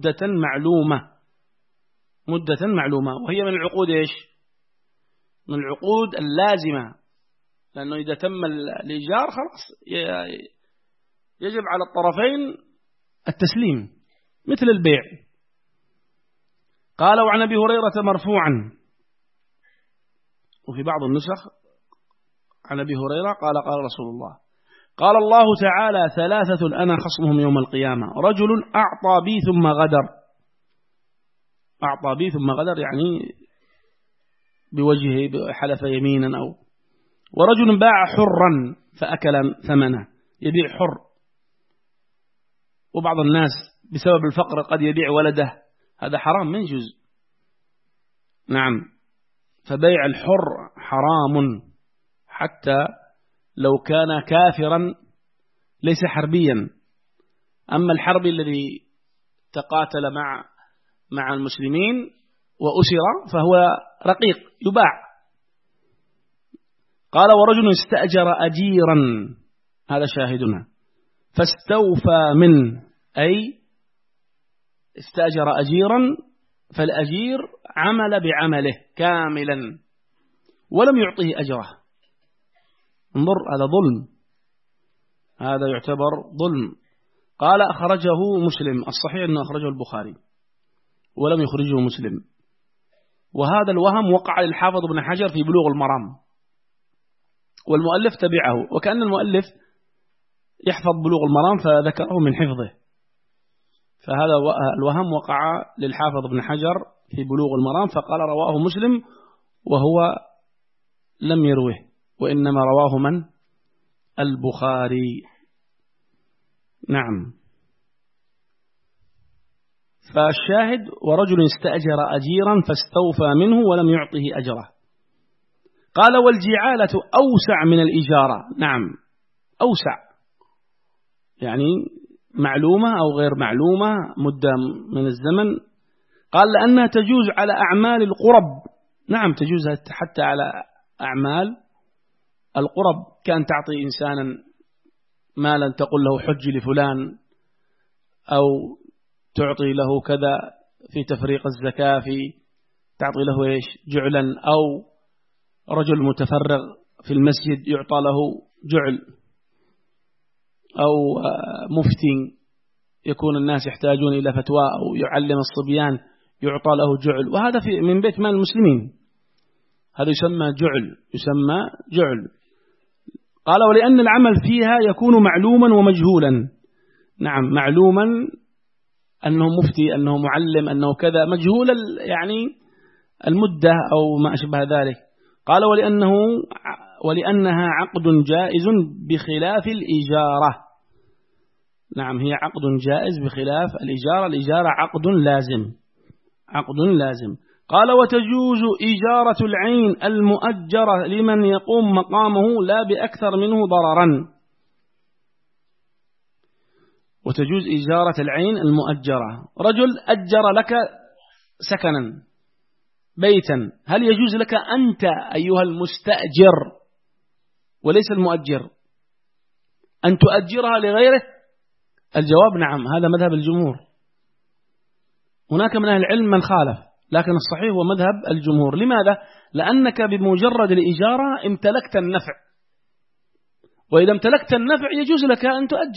مدة معلومة، وهي من العقود إيش؟ من العقود اللازمة، لأنه إذا تم الإيجار خلاص يجب على الطرفين التسليم مثل البيع. قال وعن أبي هريرة مرفوعا، وفي بعض النسخ عن أبي هريرة قال قال رسول الله قال الله تعالى ثلاثة أنا خصمهم يوم القيامة، رجل أعطى بي ثم غدر، أعطى بي ثم غدر يعني بوجهه حلف يمينا، ورجل باع حرا فأكل ثمنه، يبيع حر، وبعض الناس بسبب الفقر قد يبيع ولده، هذا حرام من جزء. نعم، فبيع الحر حرام حتى لو كان كافرا ليس حربيا. أما الحربي الذي تقاتل مع المسلمين وأسر فهو رقيق يباع. قال ورجل استأجر أجيرا، هذا شاهدنا، فاستوفى منه، أي استأجر أجيرا فالأجير عمل بعمله كاملا ولم يعطيه أجره، انظر هذا ظلم، هذا يعتبر ظلم. قال أخرجه مسلم، الصحيح أنه أخرجه البخاري ولم يخرجه مسلم، وهذا الوهم وقع للحافظ ابن حجر في بلوغ المرام، والمؤلف تبعه، وكأن المؤلف يحفظ بلوغ المرام فذكره من حفظه، فهذا الوهم وقع للحافظ ابن حجر في بلوغ المرام فقال رواه مسلم، وهو لم يروه، وإنما رواه من؟ البخاري. نعم، فالشاهد ورجل استأجر أجيرا فاستوفى منه ولم يعطه أجره. قال والجعالة أوسع من الإجارة، نعم أوسع، يعني معلومة أو غير معلومة مدة من الزمن. قال لأنها تجوز على أعمال القرب، نعم تجوز حتى على أعمال القرب، كان تعطي إنسانا مالا تقول له حج لفلان، أو تعطي له كذا في تفريق الزكاة، في تعطي له إيش جعلا، أو رجل متفرغ في المسجد يعطى له جعل، أو مفتي يكون الناس يحتاجون إلى فتوى أو يعلم الصبيان يعطى له جعل، وهذا من بيت مال المسلمين، هذا يسمى جعل. قال ولأن العمل فيها يكون معلوما ومجهولا، نعم معلوما أنه مفتي، أنه معلم، أنه كذا، مجهول يعني المدة أو ما أشبه ذلك. قال ولأنها عقد جائز بخلاف الإجارة، نعم هي عقد جائز بخلاف الإجارة، الإجارة عقد لازم. قال وتجوز إجارة العين المؤجرة لمن يقوم مقامه لا بأكثر منه ضررا، وتجوز إجارة العين المؤجرة، رجل أجر لك سكنا بيتا، هل يجوز لك أنت أيها المستأجر وليس المؤجر أن تؤجرها لغيره؟ الجواب نعم، هذا مذهب الجمهور. هناك من أهل العلم من خالف، لكن الصحيح هو مذهب الجمهور. لماذا؟ لأنك بمجرد الإجارة امتلكت النفع، وإذا امتلكت النفع يجوز لك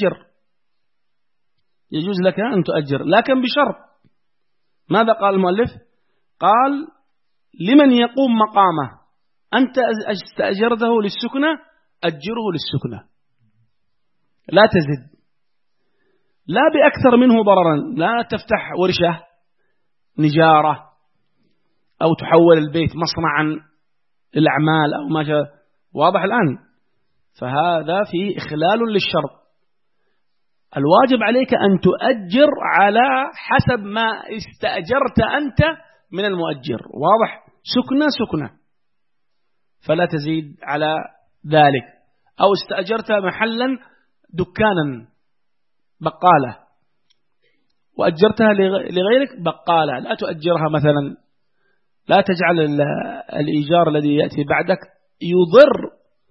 أن تؤجر، لكن بشرط. ماذا قال المؤلف؟ قال لمن يقوم مقامه، أنت استأجرته للسكنة أجره للسكنة، لا تزد، لا بأكثر منه ضررا، لا تفتح ورشة نجارة أو تحول البيت مصنعا للأعمال أو ما شاء، واضح الآن؟ فهذا في إخلال للشرط. الواجب عليك أن تؤجر على حسب ما استأجرت أنت من المؤجر، واضح؟ سكنة، فلا تزيد على ذلك. أو استأجرت محلا دكانا بقالة وأجرتها لغيرك بقالة، لا تؤجرها مثلا لا تجعل الإيجار الذي يأتي بعدك يضر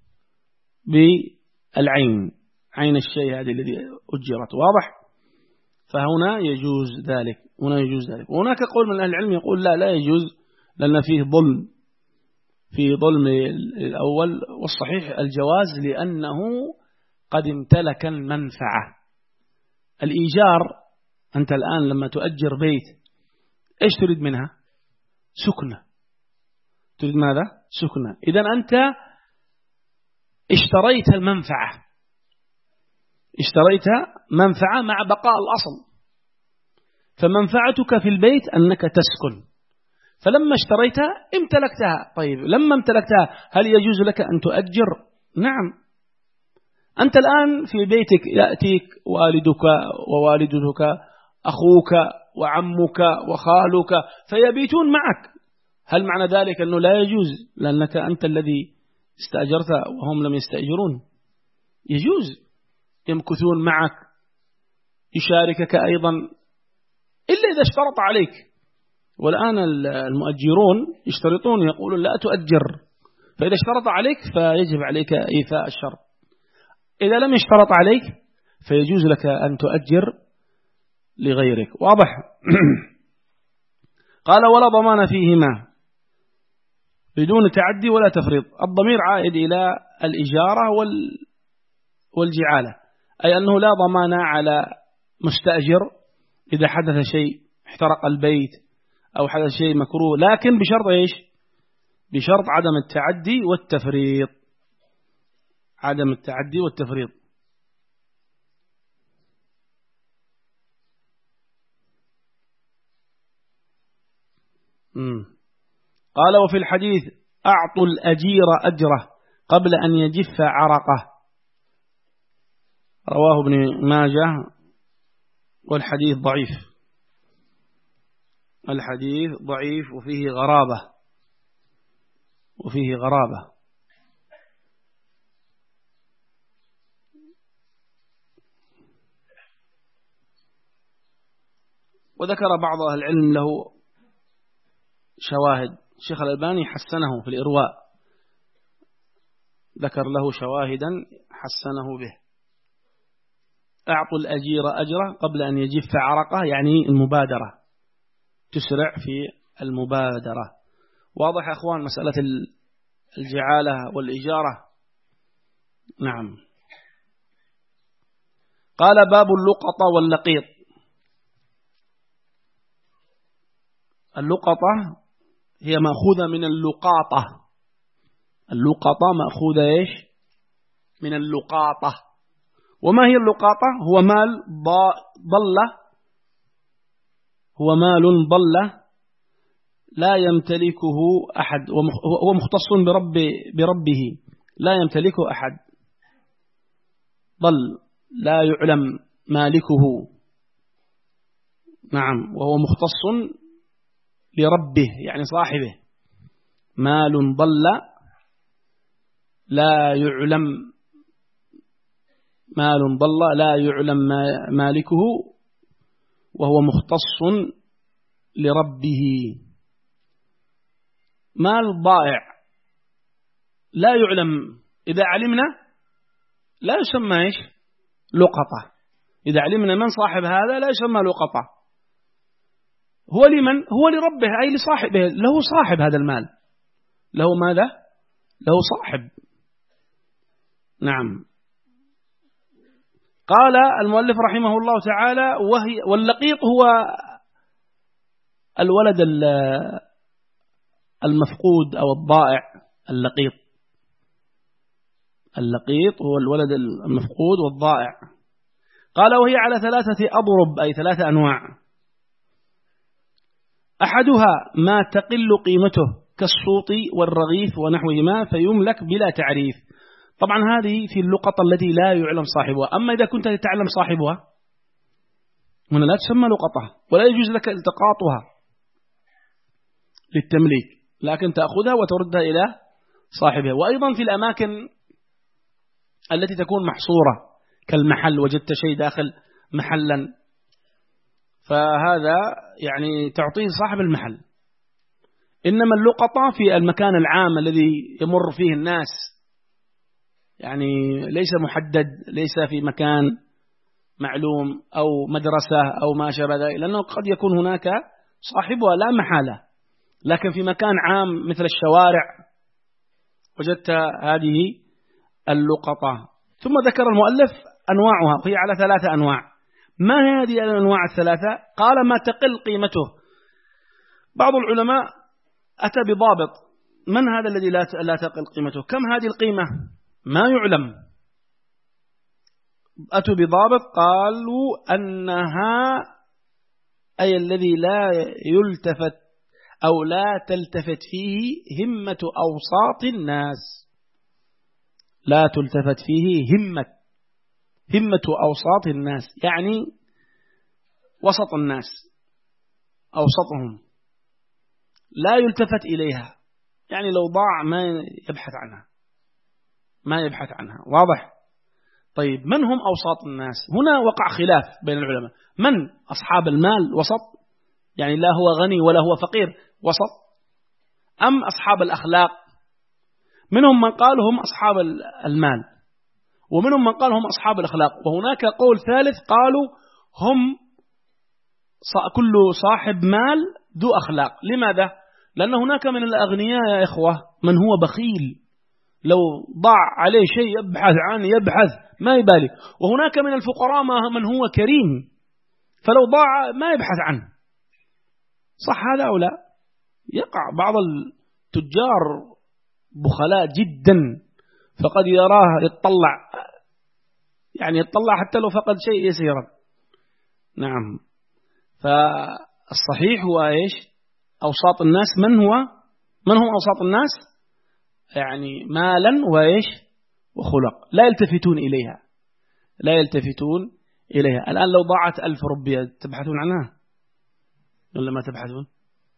بالعين، عين الشيء هذه الذي أجرت. واضح؟ فهنا يجوز ذلك، هنا يجوز ذلك. وهناك قول من أهل العلم يقول لا يجوز، لأن فيه ظلم، في ظلم الأول. والصحيح الجواز، لأنه قد امتلك المنفعة. الإيجار، أنت الآن لما تؤجر بيت إيش تريد منها؟ سكنة. تريد ماذا؟ سكنة. إذن أنت اشتريت المنفعة، اشتريت منفعة مع بقاء الأصل. فمنفعتك في البيت أنك تسكن، فلما اشتريتها امتلكتها. طيب لما امتلكتها هل يجوز لك أن تؤجر؟ نعم. أنت الآن في بيتك يأتيك والدك ووالدتك، أخوك وعمك وخالك، فيبيتون معك. هل معنى ذلك أنه لا يجوز لأنك أنت الذي استأجرت وهم لم يستأجرون؟ يجوز، يمكثون معك، يشاركك أيضا، إلا إذا اشترط عليك. والآن المؤجرون يشترطون، يقولون لا تؤجر، فإذا اشترط عليك فيجب عليك إيفاء الشرط. إذا لم يشترط عليك فيجوز لك أن تؤجر لغيرك. واضح؟ قال ولا ضمان فيهما بدون تعدي ولا تفريط. الضمير عائد إلى الإجارة والجعالة، أي أنه لا ضمان على مستأجر إذا حدث شيء، احترق البيت أو حدث شيء مكروه، لكن بشرط إيش؟ بشرط عدم التعدي والتفريط. عدم التعدي والتفريط. قال وفي الحديث أعطوا الأجير أجره قبل أن يجف عرقه، رواه ابن ماجه، والحديث ضعيف. الحديث ضعيف وفيه غرابة، وفيه غرابة. وذكر بعض أهل العلم له شواهد. الشيخ الألباني حسنه في الإرواء، ذكر له شواهدا حسنه به. أعطوا الأجير أجره قبل أن يجف عرقه، يعني المبادرة، تسرع في المبادرة. واضح يا أخوان مسألة الجعالة والإجارة؟ نعم. قال باب اللقطة واللقيط. اللقطة هي مأخوذة من اللقاطة. اللقطة مأخوذة إيش؟ من اللقاطة. وما هي اللقاطة؟ هو مال ضل لا يمتلكه أحد، هو مختص بربه لا يمتلكه أحد. ضل لا يعلم مالكه، نعم، وهو مختص لربه يعني صاحبه. مال ضل لا يعلم، مال ضل لا يعلم مالكه وهو مختص لربه. مال ضائع لا يعلم، إذا علمنا لا يسمى إيش؟ لقطة. إذا علمنا من صاحب هذا لا يسمى لقطة. هو لمن؟ هو لربه، أي لصاحبه، له صاحب هذا المال، له ماذا؟ له صاحب. نعم. قال المؤلف رحمه الله تعالى واللقيط هو الولد المفقود أو الضائع. اللقيط هو الولد المفقود والضائع. قال وهي على 3 أضرب، أي 3 أنواع. أحدها ما تقل قيمته كالصوت والرغيف ونحوهما فيملك بلا تعريف. طبعا هذه في اللقطة التي لا يعلم صاحبها. أما إذا كنت تعلم صاحبها هنا لا تسمى لقطة، ولا يجوز لك التقاطها للتمليك، لكن تأخذها وتردها إلى صاحبها. وأيضا في الأماكن التي تكون محصورة كالمحل، وجدت شيء داخل محلا، فهذا يعني تعطيه صاحب المحل. إنما اللقطة في المكان العام الذي يمر فيه الناس، يعني ليس محدد، ليس في مكان معلوم أو مدرسة أو ما شابه ذلك، لأنه قد يكون هناك صاحبها لا محالة. لكن في مكان عام مثل الشوارع وجدت هذه اللقطة. ثم ذكر المؤلف أنواعها، وهي على 3 أنواع. ما هي هذه الأنواع الثلاثة؟ قال: ما تقل قيمته. بعض العلماء أتى بضابط، من هذا الذي لا تقل قيمته؟ كم هذه القيمة؟ ما يعلم. أتوا بضابط قالوا أنها أي الذي لا يلتفت أو لا تلتفت فيه همة أوساط الناس. لا تلتفت فيه همة أوساط الناس، يعني وسط الناس، أوسطهم، لا يلتفت إليها. يعني لو ضاع ما يبحث عنها. واضح؟ طيب، من هم أوساط الناس؟ هنا وقع خلاف بين العلماء. من أصحاب المال وسط، يعني لا هو غني ولا هو فقير، وسط، أم أصحاب الأخلاق؟ منهم من قال هم أصحاب المال، ومنهم من قال هم أصحاب الأخلاق، وهناك قول ثالث قالوا هم كل صاحب مال ذو أخلاق. لماذا؟ لأن هناك من الأغنياء يا إخوة من هو بخيل، لو ضاع عليه شيء يبحث ما يبالي، وهناك من الفقراء من هو كريم، فلو ضاع ما يبحث عنه. صح هذا أو لا؟ يقع بعض التجار بخلاء جدا، فقد يراه يتطلع حتى لو فقد شيء يسيرا. نعم. فالصحيح هو إيش؟ أوساط الناس. من هم أوساط الناس؟ يعني مالا وإيش؟ وخلق، لا يلتفتون إليها. الآن لو ضاعت 1000 روبية تبحثون عنها ولا ما تبحثون؟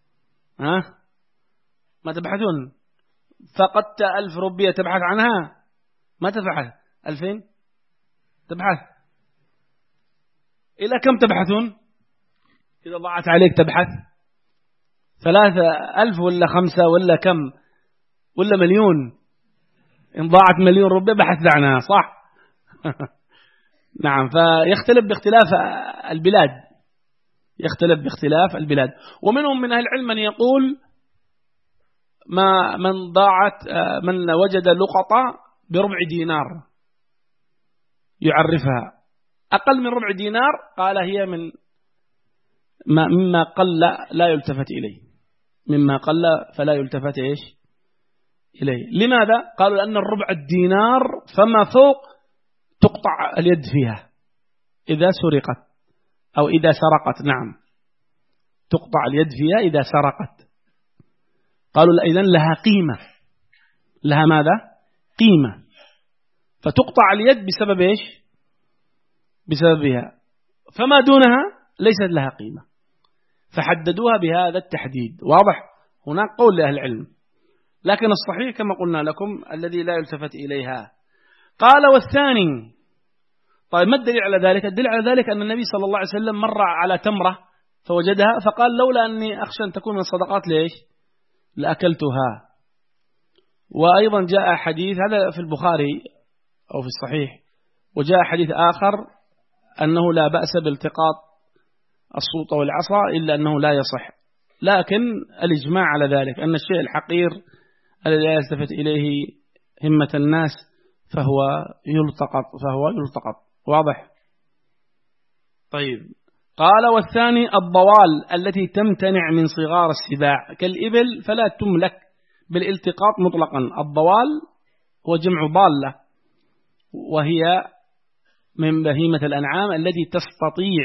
ما تبحثون. فقدت 1000 روبية تبحث عنها؟ ما تبحث. 2000 تبحث. إلى كم تبحثون؟ إذا ضاعت عليك تبحث 3000 ولا 5 ولا كم ولا مليون؟ إن ضاعت 1,000,000 روبية بحثت عنها، صح؟ نعم. فيختلف باختلاف البلاد. ومنهم من أهل العلم من يقول من وجد لقطة بربع دينار يعرفها، أقل من ربع دينار قال هي مما قل لا يلتفت إليه، مما قل فلا يلتفت إليه. لماذا؟ قالوا لأن الربع الدينار فما فوق تقطع اليد فيها إذا سرقت أو إذا سرقت. نعم، تقطع اليد فيها إذا سرقت. قالوا إذن لها قيمة، لها ماذا؟ قيمة، فتقطع اليد بسبب إيش؟ بسببها، فما دونها ليست لها قيمة، فحددوها بهذا التحديد. واضح؟ هناك قول لأهل العلم، لكن الصحيح كما قلنا لكم الذي لا يلتفت إليها. قال: والثاني. طيب، ما الدليل على ذلك؟ الدليل على ذلك أن النبي صلى الله عليه وسلم مر على تمرة فوجدها، فقال: لولا أني أخشى أن تكون من الصدقات ليش لأكلتها. وأيضا جاء حديث، هذا في البخاري أو في الصحيح، وجاء حديث آخر أنه لا بأس بالتقاط السوط والعصا إلا أنه لا يصح. لكن الإجماع على ذلك أن الشيء الحقير الذي لا يلتفت إليه همة الناس فهو يلتقط. واضح؟ طيب. قال: والثاني الضوال التي تمتنع من صغار السباع كالإبل فلا تملك بالالتقاط مطلقا. الضوال هو جمع ضالة، وهي من بهيمة الأنعام التي تستطيع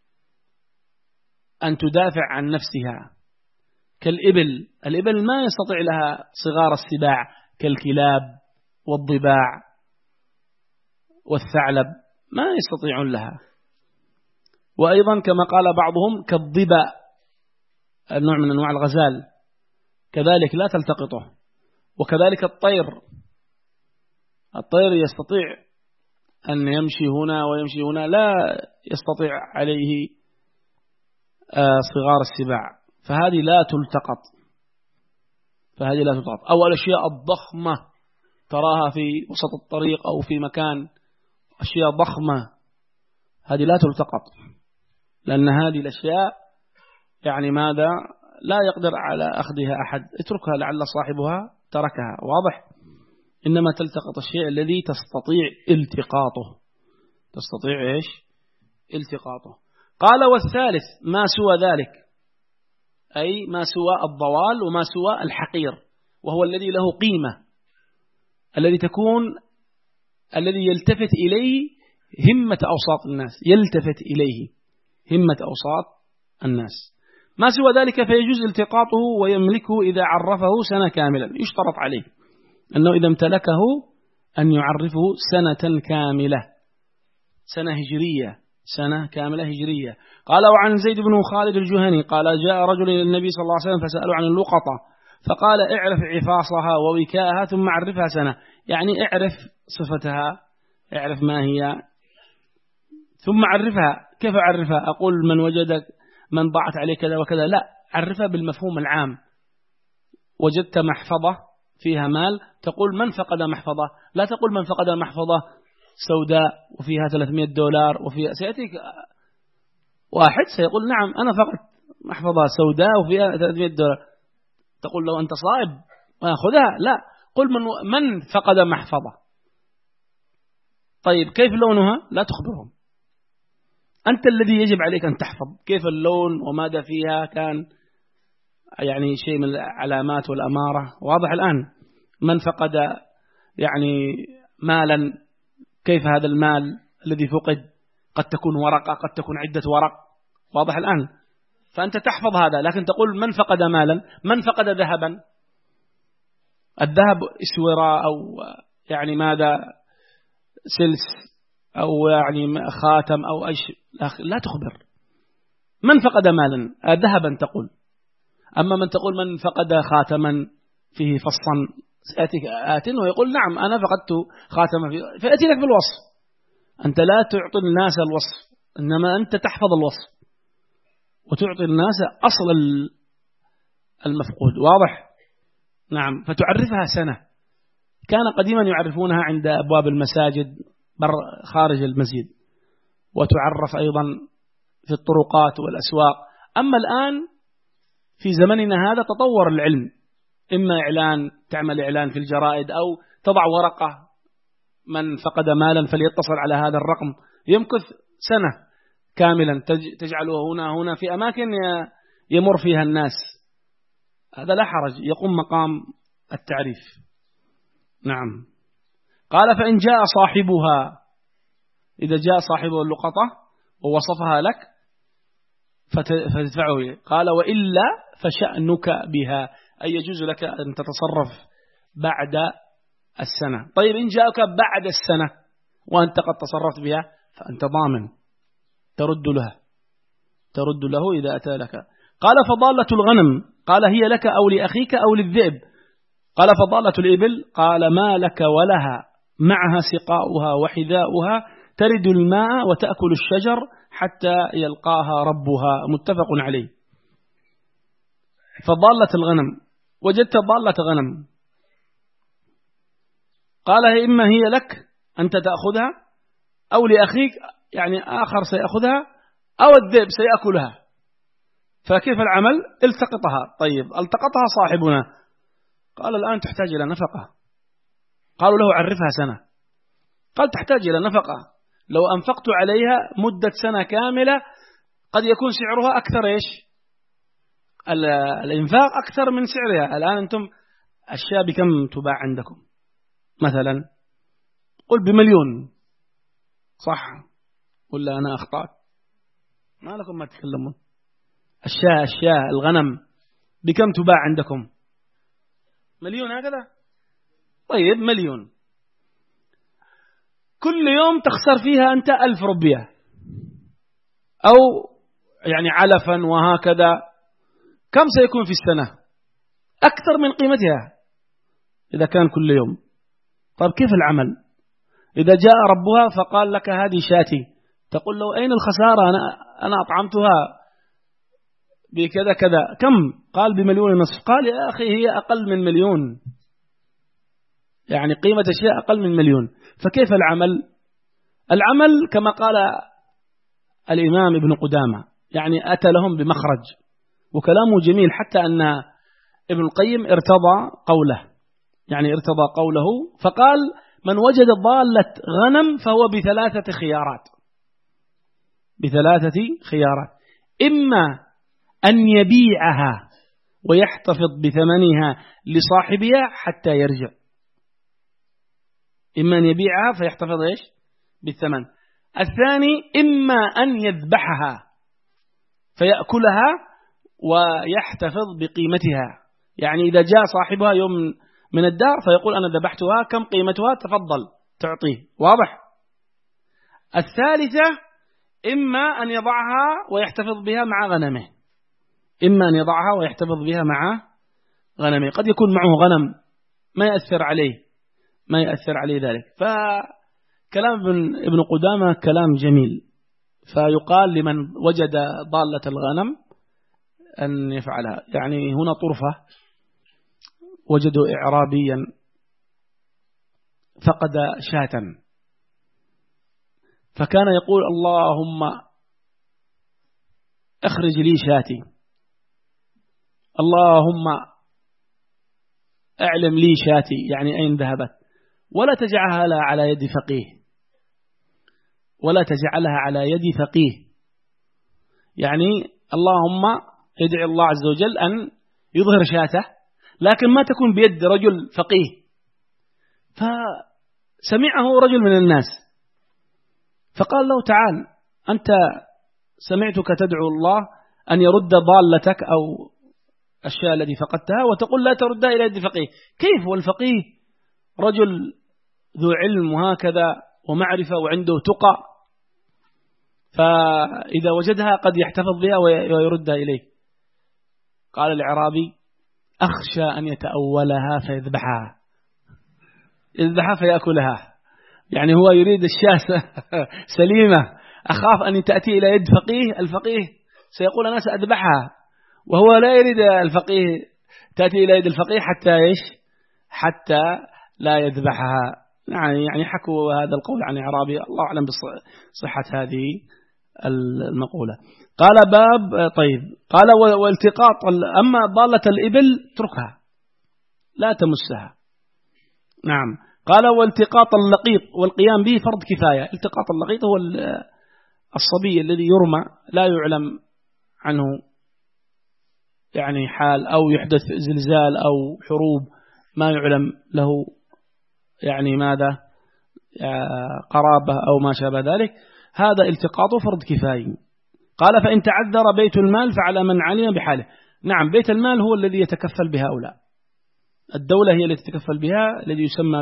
أن تدافع عن نفسها، كالإبل. الإبل ما يستطيع لها صغار السباع كالكلاب والضباع والثعلب، ما يستطيعون لها. وأيضا كما قال بعضهم كالضبا، النوع من أنواع الغزال، كذلك لا تلتقطه. وكذلك الطير يستطيع أن يمشي هنا ويمشي هنا، لا يستطيع عليه صغار السباع، فهذه لا تلتقط. فهذه لا تلتقط. أو الأشياء الضخمة تراها في وسط الطريق أو في مكان، أشياء ضخمة، هذه لا تلتقط، لأن هذه الأشياء يعني ماذا لا يقدر على أخذها أحد، اتركها لعل صاحبها تركها، واضح؟ إنما تلتقط الشيء الذي تستطيع التقاطه، تستطيع إيش؟ التقاطه. قال والثالث ما سوى ذلك، أي ما سوى الضوال وما سوى الحقير، وهو الذي له قيمة، الذي يلتفت إليه همة أوساط الناس، يلتفت إليه همة أوساط الناس. ما سوى ذلك فيجوز التقاطه ويملكه إذا عرفه سنة كاملا، يشترط عليه أنه إذا امتلكه أن يعرفه سنة كاملة، سنة هجرية، سنة كاملة هجرية. قال وعن زيد بن خالد الجهني قال جاء رجل إلى النبي صلى الله عليه وسلم فسأله عن اللقطة فقال اعرف عفاصها ووكاءها ثم عرفها سنة، يعني اعرف صفتها، اعرف ما هي ثم عرفها. كيف أعرفها؟ أقول من وجدك من ضاعت عليه كذا وكذا، لا، عرفها بالمفهوم العام. وجدت محفظة فيها مال تقول من فقد محفظة، لا تقول من فقد محفظة سوداء وفيها $300 وفيها، سيأتيك واحد سيقول نعم أنا فقدت محفظة سوداء وفيها $300، تقول له أنت صائب وأخذها؟ لا، قل من فقد محفظة. طيب كيف لونها؟ لا تخبرهم، أنت الذي يجب عليك أن تحفظ كيف اللون وماذا فيها كان، يعني شيء من العلامات والأمارة، واضح الآن؟ من فقد يعني مالا، كيف هذا المال الذي فقد، قد تكون ورقة قد تكون عدة ورق، واضح الآن؟ فأنت تحفظ هذا، لكن تقول من فقد مالا، من فقد ذهبا، الذهب اسورة أو يعني ماذا سلس أو يعني خاتم أو أي شيء، لا تخبر. من فقد مالا ذهبا تقول، أما من تقول من فقد خاتما فيه فصا، سيأتيك ويقول نعم أنا فقدت خاتما فيه، فيأتي لك بالوصف. أنت لا تعطي الناس الوصف، إنما أنت تحفظ الوصف وتعطي الناس أصل المفقود، واضح؟ نعم. فتعرفها سنة. كان قديما يعرفونها عند أبواب المساجد خارج المسجد، وتعرف أيضا في الطرقات والأسواق. أما الآن في زمننا هذا تطور العلم، إما إعلان، تعمل إعلان في الجرائد أو تضع ورقة من فقد مالا فليتصل على هذا الرقم، يمكث سنة كاملا تجعله هنا في أماكن يمر فيها الناس، هذا لا حرج، يقوم مقام التعريف. نعم. قال فإن جاء صاحبها، إذا جاء صاحب اللقطة ووصفها لك فتدفعه. قال وإلا فشأنك بها، أي يجوز لك أن تتصرف بعد السنة. طيب إن جاءك بعد السنة وأنت قد تصرفت بها فأنت ضامن، ترد له إذا أتى لك. قال فضالة الغنم، قال هي لك أو لأخيك أو للذئب. قال فضالة الإبل، قال ما لك ولها، معها سقاؤها وحذاؤها، ترد الماء وتأكل الشجر حتى يلقاها ربها، متفق عليه. فضالة الغنم، وجدت ضالة غنم، قال إما هي لك أنت تأخذها أو لأخيك، يعني آخر سيأخذها، أو الذئب سيأكلها، فكيف العمل؟ التقطها. طيب التقطها صاحبنا، قال الآن تحتاج إلى نفقة. قالوا له عرفها سنة، قال تحتاج إلى نفقة، لو أنفقت عليها مدة سنة كاملة قد يكون سعرها أكثر. إيش الإنفاق أكثر من سعرها. الآن أنتم الشاة بكم تباع عندكم مثلا؟ قل ب1,000,000، صح ولا أنا أخطأت؟ ما لكم ما تتكلمون؟ الشاة الغنم بكم تباع عندكم؟ 1,000,000 هكذا؟ طيب 1,000,000 كل يوم تخسر فيها أنت 1,000 روبية أو يعني علفا وهكذا، كم سيكون في السنة؟ أكثر من قيمتها إذا كان كل يوم. طيب كيف العمل؟ إذا جاء ربها فقال لك هذه شاتي، تقول له أين الخسارة؟ أنا أطعمتها بكذا كذا. كم؟ قال ب1.5 مليون. قال يا أخي هي أقل من 1,000,000، يعني قيمة الشيء أقل من 1,000,000. فكيف العمل؟ العمل كما قال الإمام ابن قدامة، يعني أتى لهم بمخرج، وكلامه جميل، حتى أن ابن القيم ارتضى قوله، يعني ارتضى قوله، فقال من وجد ضالة غنم فهو ب3 خيارات، ب3 خيارات: إما أن يبيعها ويحتفظ بثمنها لصاحبها حتى يرجع، إما أن يبيعها فيحتفظ إيش؟ بالثمن. الثاني إما أن يذبحها فيأكلها ويحتفظ بقيمتها، يعني إذا جاء صاحبها يوم من الدار فيقول أنا ذبحتها، كم قيمتها؟ تفضل تعطيه. واضح؟ الثالثة إما أن يضعها ويحتفظ بها مع غنمه، إما أن يضعها ويحتفظ بها مع غنمه، قد يكون معه غنم ما يأثر عليه ذلك. فكلام ابن قدامة كلام جميل، فيقال لمن وجد ضالة الغنم أن يفعلها. يعني هنا طرفة، وجدوا إعرابيا فقد شاة، فكان يقول اللهم اخرج لي شاتي، اللهم اعلم لي شاتي، يعني أين ذهبت، ولا تجعلها على يد فقيه، ولا تجعلها على يد فقيه، يعني اللهم يدعي الله عز وجل أن يظهر شاته، لكن ما تكون بيد رجل فقيه. فسمعه رجل من الناس فقال له تعال، أنت سمعتك تدعو الله أن يرد ضالتك أو الشيء الذي فقدتها، وتقول لا تردها إلى يد فقيه، كيف؟ والفقيه رجل ذو علم وهكذا ومعرفة وعنده تقى، فإذا وجدها قد يحتفظ بها ويردها إليه. قال الإعرابي أخشى أن يتأولها فيذبحها فيأكلها، يعني هو يريد الشاة سليمة، أخاف أن تأتي إلى يد فقيه، الفقيه سيقول أنا سأذبحها، وهو لا يريد الفقيه تأتي إلى يد الفقيه حتى إيش؟ حتى لا يذبحها. يعني حكوا هذا القول عن إعرابي، الله أعلم بصحة هذه المقولة. قال باب، طيب، قال والتقاط، أما ضالة الإبل تركها لا تمسها. نعم. قال والتقاط اللقيط والقيام به فرض كفاية. التقاط اللقيط هو الصبي الذي يرمى لا يعلم عنه يعني حال، أو يحدث زلزال أو حروب ما يعلم له يعني ماذا قرابة أو ما شابه ذلك، هذا التقاطه فرض كفاية. قال فإن تعذر بيت المال فعلى من علم بحاله. نعم، بيت المال هو الذي يتكفل بهؤلاء، الدولة هي التي تتكفل بها، الذي يسمى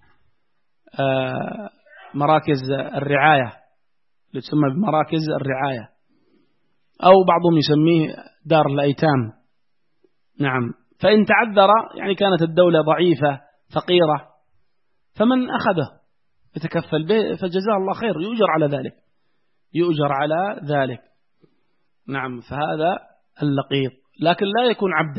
بمراكز الرعاية، اللي تسمى بمراكز الرعاية، أو بعضهم يسميه دار الأيتام. نعم. فإن تعذر يعني كانت الدولة ضعيفة فقيرة، فمن أخذه يتكفل به فجزاه الله خير، يؤجر على ذلك. نعم. فهذا اللقيط، لكن لا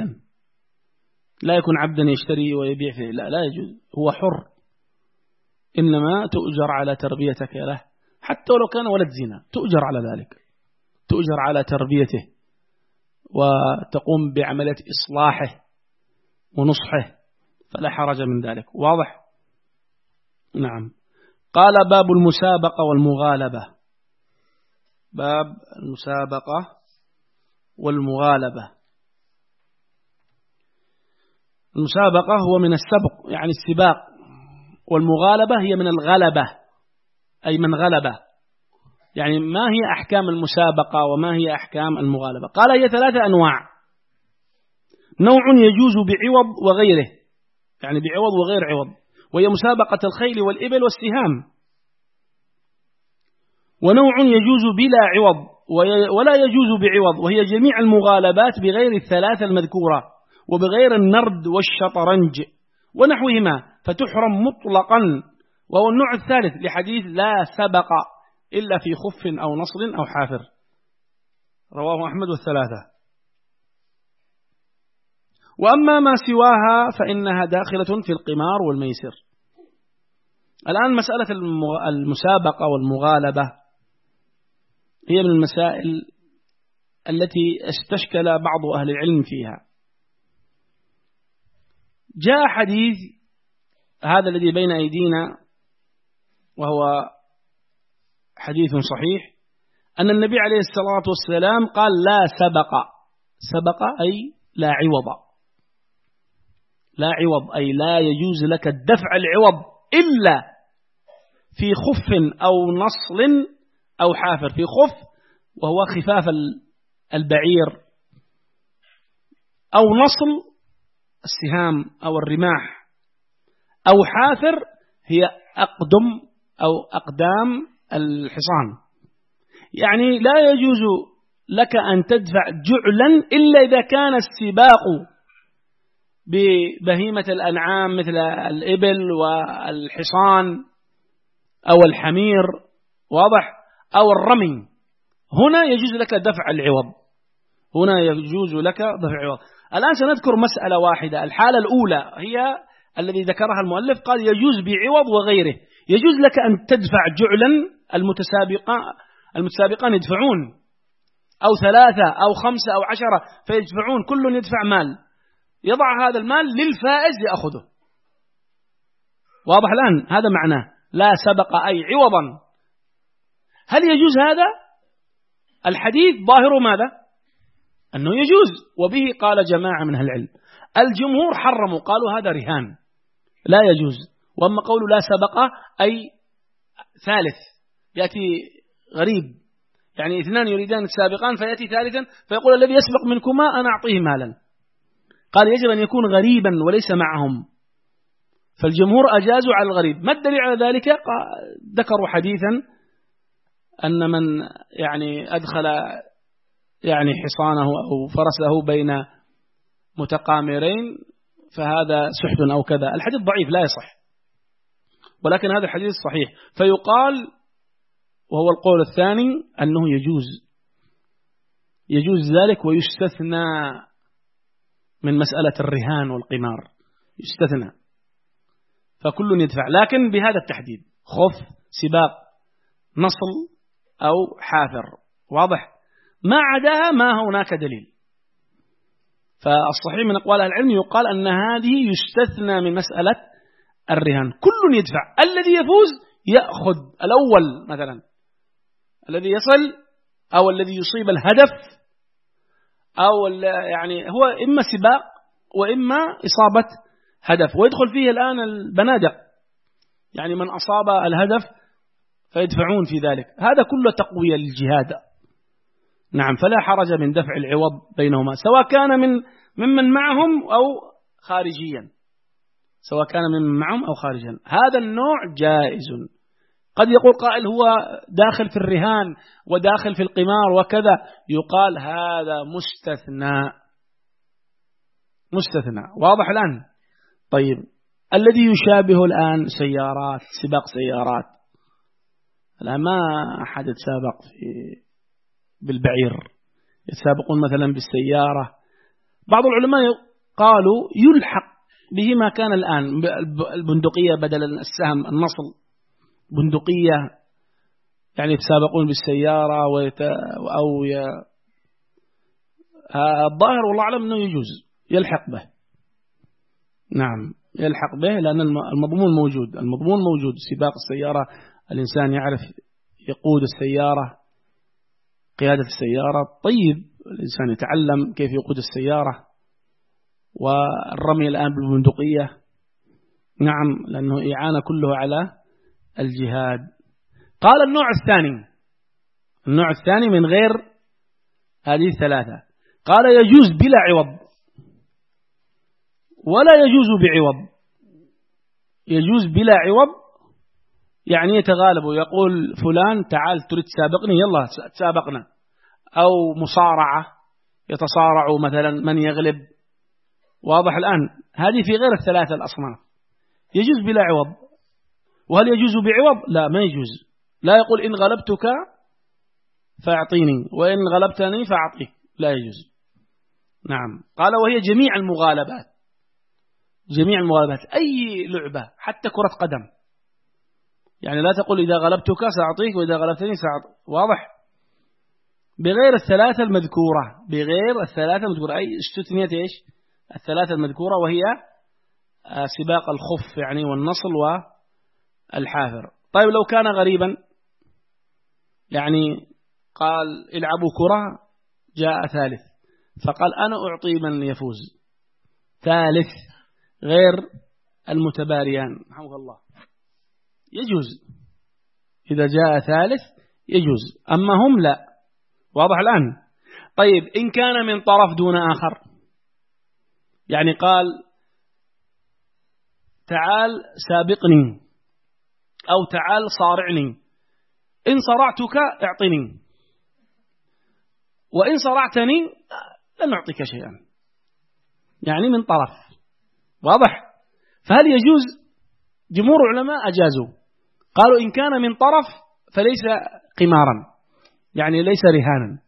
يكون عبدا يشتري ويبيع فيه، لا يجوز، هو حر، إنما تؤجر على تربيتك له، حتى لو كان ولد زنا تؤجر على ذلك، تؤجر على تربيته، وتقوم بعملية إصلاحه ونصحه، فلا حرج من ذلك. واضح؟ نعم. قال باب المسابقة والمغالبة. باب المسابقة والمغالبة. المسابقة هو من السبق، يعني السباق، والمغالبة هي من الغلبة، أي من غلبة. يعني ما هي أحكام المسابقة وما هي أحكام المغالبة؟ قال هي 3 أنواع. نوع يجوز بعوض وغيره، يعني بعوض وغير عوض، وهي مسابقة الخيل والإبل والسهام. ونوع يجوز بلا عوض ولا يجوز بعوض، وهي جميع المغالبات بغير ال3 المذكورة، وبغير النرد والشطرنج ونحوهما، فتحرم مطلقا. وهو النوع الثالث لحديث لا سبق إلا في خف أو نصر أو حافر، رواه أحمد والثلاثة. وأما ما سواها فإنها داخلة في القمار والميسر. الآن مسألة المسابقة والمغالبة هي من المسائل التي استشكل بعض أهل العلم فيها. جاء حديث هذا الذي بين أيدينا وهو حديث صحيح أن النبي عليه الصلاة والسلام قال لا سبق أي لا عوض، لا عوض أي لا يجوز لك الدفع العوض إلا في خف أو نصل أو حافر. في خف وهو خفاف البعير، أو نصل السهام أو الرماح، أو حافر هي أقدم أو أقدام الحصان. يعني لا يجوز لك أن تدفع جعلا إلا إذا كان السباق ببهيمة الأنعام مثل الإبل والحصان أو الحمير، واضح، أو الرمي. هنا يجوز لك دفع العوض، هنا يجوز لك دفع العوض. الآن سنذكر مسألة واحدة. الحالة الأولى هي الذي ذكرها المؤلف، قال يجوز بعوض وغيره. يجوز لك أن تدفع جعلا، المتسابقان يدفعون، أو 3 أو 5 أو 10 فيدفعون، كل يدفع مال، يضع هذا المال للفائز يأخذه. واضح الآن؟ هذا معناه لا سبق أي عوضا. هل يجوز هذا؟ الحديث ظاهره ماذا؟ أنه يجوز، وبه قال جماعة من أهل العلم. الجمهور حرموا، قالوا هذا رهان لا يجوز. وأما قول لا سبق أي ثالث، يأتي غريب، يعني 2 يريدان السابقان فيأتي ثالثا فيقول الذي يسبق منكما أنا أعطيه مالا. قال يجب أن يكون غريبا وليس معهم، فالجمهور أجازوا على الغريب. ما الدليل على ذلك؟ ذكروا حديثا أن من يعني أدخل يعني حصانه أو فرسه بين متقامرين فهذا سحت أو كذا. الحديث ضعيف لا يصح، ولكن هذا الحديث صحيح. فيقال، وهو القول الثاني، أنه يجوز ذلك، ويستثنى من مسألة الرهان والقمار، يستثنى، فكل يدفع، لكن بهذا التحديد: خف، سباق، نصل أو حافر. واضح؟ ما عداها ما هناك دليل. فالصحيح من أقوال العلم يقال أن هذه يستثنى من مسألة الرهان. كل يدفع، الذي يفوز يأخذ الأول مثلا، الذي يصل أو الذي يصيب الهدف، أو يعني هو إما سباق وإما إصابة هدف. ويدخل فيه الآن البنادق، يعني من أصاب الهدف فيدفعون في ذلك. هذا كله تقوية للجهاد. نعم، فلا حرج من دفع العوض بينهما، سواء كان ممن معهم أو خارجيا، سواء كان ممن معهم أو خارجيا. هذا النوع جائز. قد يقول قائل هو داخل في الرهان وداخل في القمار وكذا، يقال هذا مستثنى. واضح الآن؟ طيب، الذي يشابه الآن سيارات، سباق سيارات. الآن ما أحد يتسابق بالبعير، يتسابقون مثلا بالسيارة. بعض العلماء قالوا يلحق به ما كان الآن، البندقية بدل السهم، النصل بندقية، يعني يتسابقون بالسيارة الظاهر والله أعلم أنه يجوز، يلحق به. نعم، يلحق به، لأن المضمون موجود. سباق السيارة، الإنسان يعرف يقود السيارة، قيادة السيارة. طيب، الإنسان يتعلم كيف يقود السيارة. والرمي الآن بالبندقية، نعم، لأنه إعانة كله على الجهاد. قال النوع الثاني من غير هذه الثلاثة، قال يجوز بلا عوض ولا يجوز بعوض. يجوز بلا عوض يعني يتغالب ويقول فلان تعال تريد تسابقني، يلا تسابقنا. أو مصارعة، يتصارع مثلا من يغلب. واضح الآن؟ هذه في غير الثلاثة الأصناف يجوز بلا عوض. وهل يجوز بعوض؟ لا، ما يجوز. لا يقول إن غلبتك فأعطيني وإن غلبتني فأعطيك، لا يجوز. نعم. قال وهي جميع المغالبات، جميع المغالبات، أي لعبة حتى كرة قدم، يعني لا تقول إذا غلبتك سأعطيك وإذا غلبتني سأعطيك، واضح؟ بغير الثلاثة المذكورة، بغير الثلاثة المذكورة، أي استثنيت إيش؟ الثلاثة المذكورة، وهي سباق الخف يعني والنصل والحافر. طيب لو كان غريبا، يعني قال العبوا كرة، جاء ثالث فقال أنا أعطي من يفوز، ثالث غير المتباريان رحمه الله، يجوز إذا جاء ثالث يجوز، أما هم لا. واضح الآن؟ طيب إن كان من طرف دون آخر، يعني قال تعال سابقني أو تعال صارعني، إن صرعتك اعطني وإن صرعتني لن أعطيك شيئا، يعني من طرف. واضح؟ فهل يجوز؟ جمهور العلماء أجازوا، قالوا إن كان من طرف فليس قمارا، يعني ليس رهانا،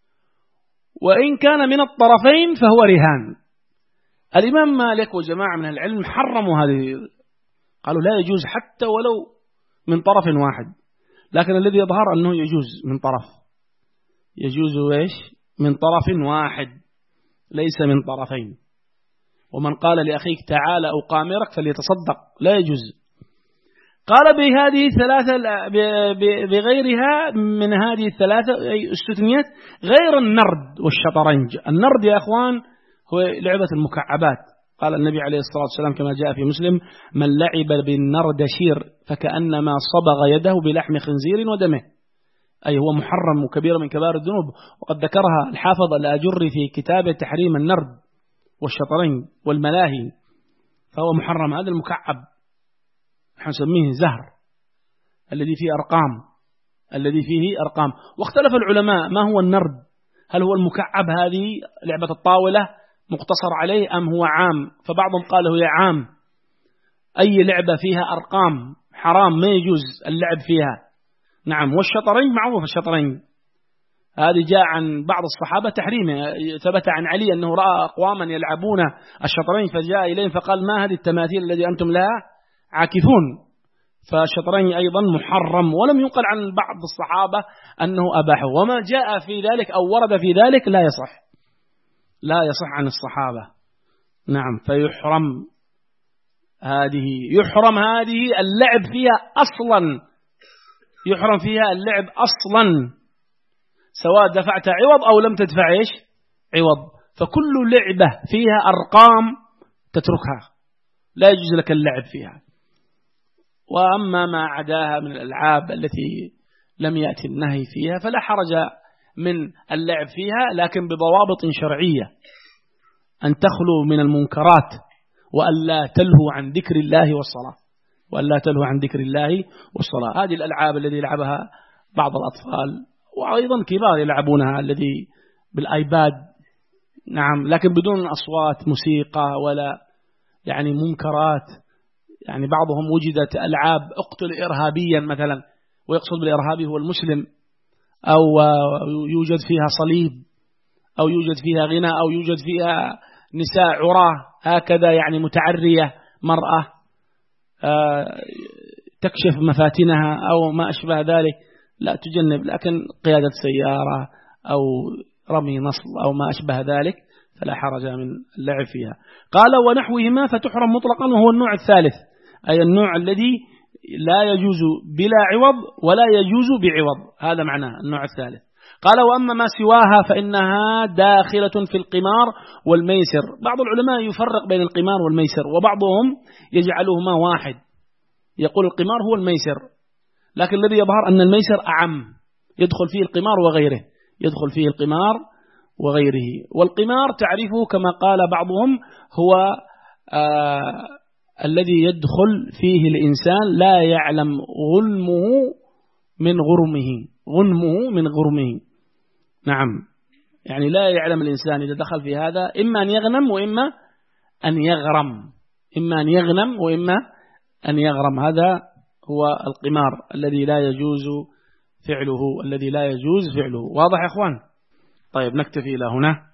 وإن كان من الطرفين فهو رهان. الإمام مالك وجماعة من العلم حرموا هذه، قالوا لا يجوز حتى ولو من طرف واحد، لكن الذي يظهر أنه يجوز من طرف، يجوز إيش؟ من طرف واحد ليس من طرفين. ومن قال لأخيك تعال أقامرك فليتصدق، لا يجوز. قال بهذه الثلاثة بغيرها من هذه الثلاثة استثنيت غير النرد والشطرنج. النرد يا أخوان هو لعبة المكعبات، قال النبي عليه الصلاة والسلام كما جاء في مسلم من لعب بالنردشير فكأنما صبغ يده بلحم خنزير ودمه، أي هو محرم وكبير من كبار الذنوب، وقد ذكرها الحافظ الآجري في كتابه تحريم النرد والشطرنج والملاهي، فهو محرم. هذا المكعب نحن نسميه زهر الذي فيه أرقام، الذي فيه أرقام. واختلف العلماء ما هو النرد، هل هو المكعب هذه لعبة الطاولة مقتصر عليه أم هو عام؟ فبعضهم قال هو عام، أي لعبة فيها أرقام حرام ما يجوز اللعب فيها. نعم. والشطرنج معروف، الشطرنج هذه جاء عن بعض الصحابة تحريمه، ثبت عن علي أنه رأى أقواما يلعبون الشطرنج فجاء إليهم فقال ما هذه التماثيل التي أنتم لها عاكفون. فالشطرنج أيضا محرم، ولم ينقل عن بعض الصحابة أنه أباحه، وما جاء في ذلك أو ورد في ذلك لا يصح، لا يصح عن الصحابة. نعم. فيحرم هذه، يحرم هذه اللعب فيها أصلا، يحرم فيها اللعب أصلا، سواء دفعت عوض أو لم تدفع إيش عوض. فكل لعبة فيها أرقام تتركها، لا يجوز لك اللعب فيها. وأما ما عداها من الألعاب التي لم يأتي النهي فيها فلا حرج من اللعب فيها، لكن بضوابط شرعية، أن تخلو من المنكرات، وألا تلهو عن ذكر الله والصلاة، وألا تلهو عن ذكر الله والصلاة. هذه الألعاب التي يلعبها بعض الأطفال وأيضا كبار يلعبونها، الذي بالآيباد، نعم، لكن بدون أصوات موسيقى ولا يعني منكرات. يعني بعضهم وجدت ألعاب اقتل إرهابيا مثلا، ويقصد بالإرهابي هو المسلم، أو يوجد فيها صليب، أو يوجد فيها غناء، أو يوجد فيها نساء عراه هكذا يعني متعرية، مرأة تكشف مفاتنها أو ما أشبه ذلك، لا تجنب. لكن قيادة سيارة أو رمي نصل أو ما أشبه ذلك فلا حرج من اللعب فيها. قال ونحوهما فتحرم مطلقا، وهو النوع الثالث، أي النوع الذي لا يجوز بلا عوض ولا يجوز بعوض، هذا معناه النوع الثالث. قال وأما ما سواها فإنها داخلة في القمار والميسر. بعض العلماء يفرق بين القمار والميسر، وبعضهم يجعلهما واحد، يقول القمار هو الميسر، لكن الذي يظهر أن الميسر أعم، يدخل فيه القمار وغيره، يدخل فيه القمار وغيره. والقمار تعرفه كما قال بعضهم هو الذي يدخل فيه الإنسان لا يعلم غنمه من غرمه، غنمه من غرمه. نعم، يعني لا يعلم الإنسان إذا دخل في هذا إما أن يغنم وإما أن يغرم، إما أن يغنم وإما أن يغرم. هذا هو القمار الذي لا يجوز فعله، الذي لا يجوز فعله. واضح يا أخوان؟ طيب نكتفي إلى هنا.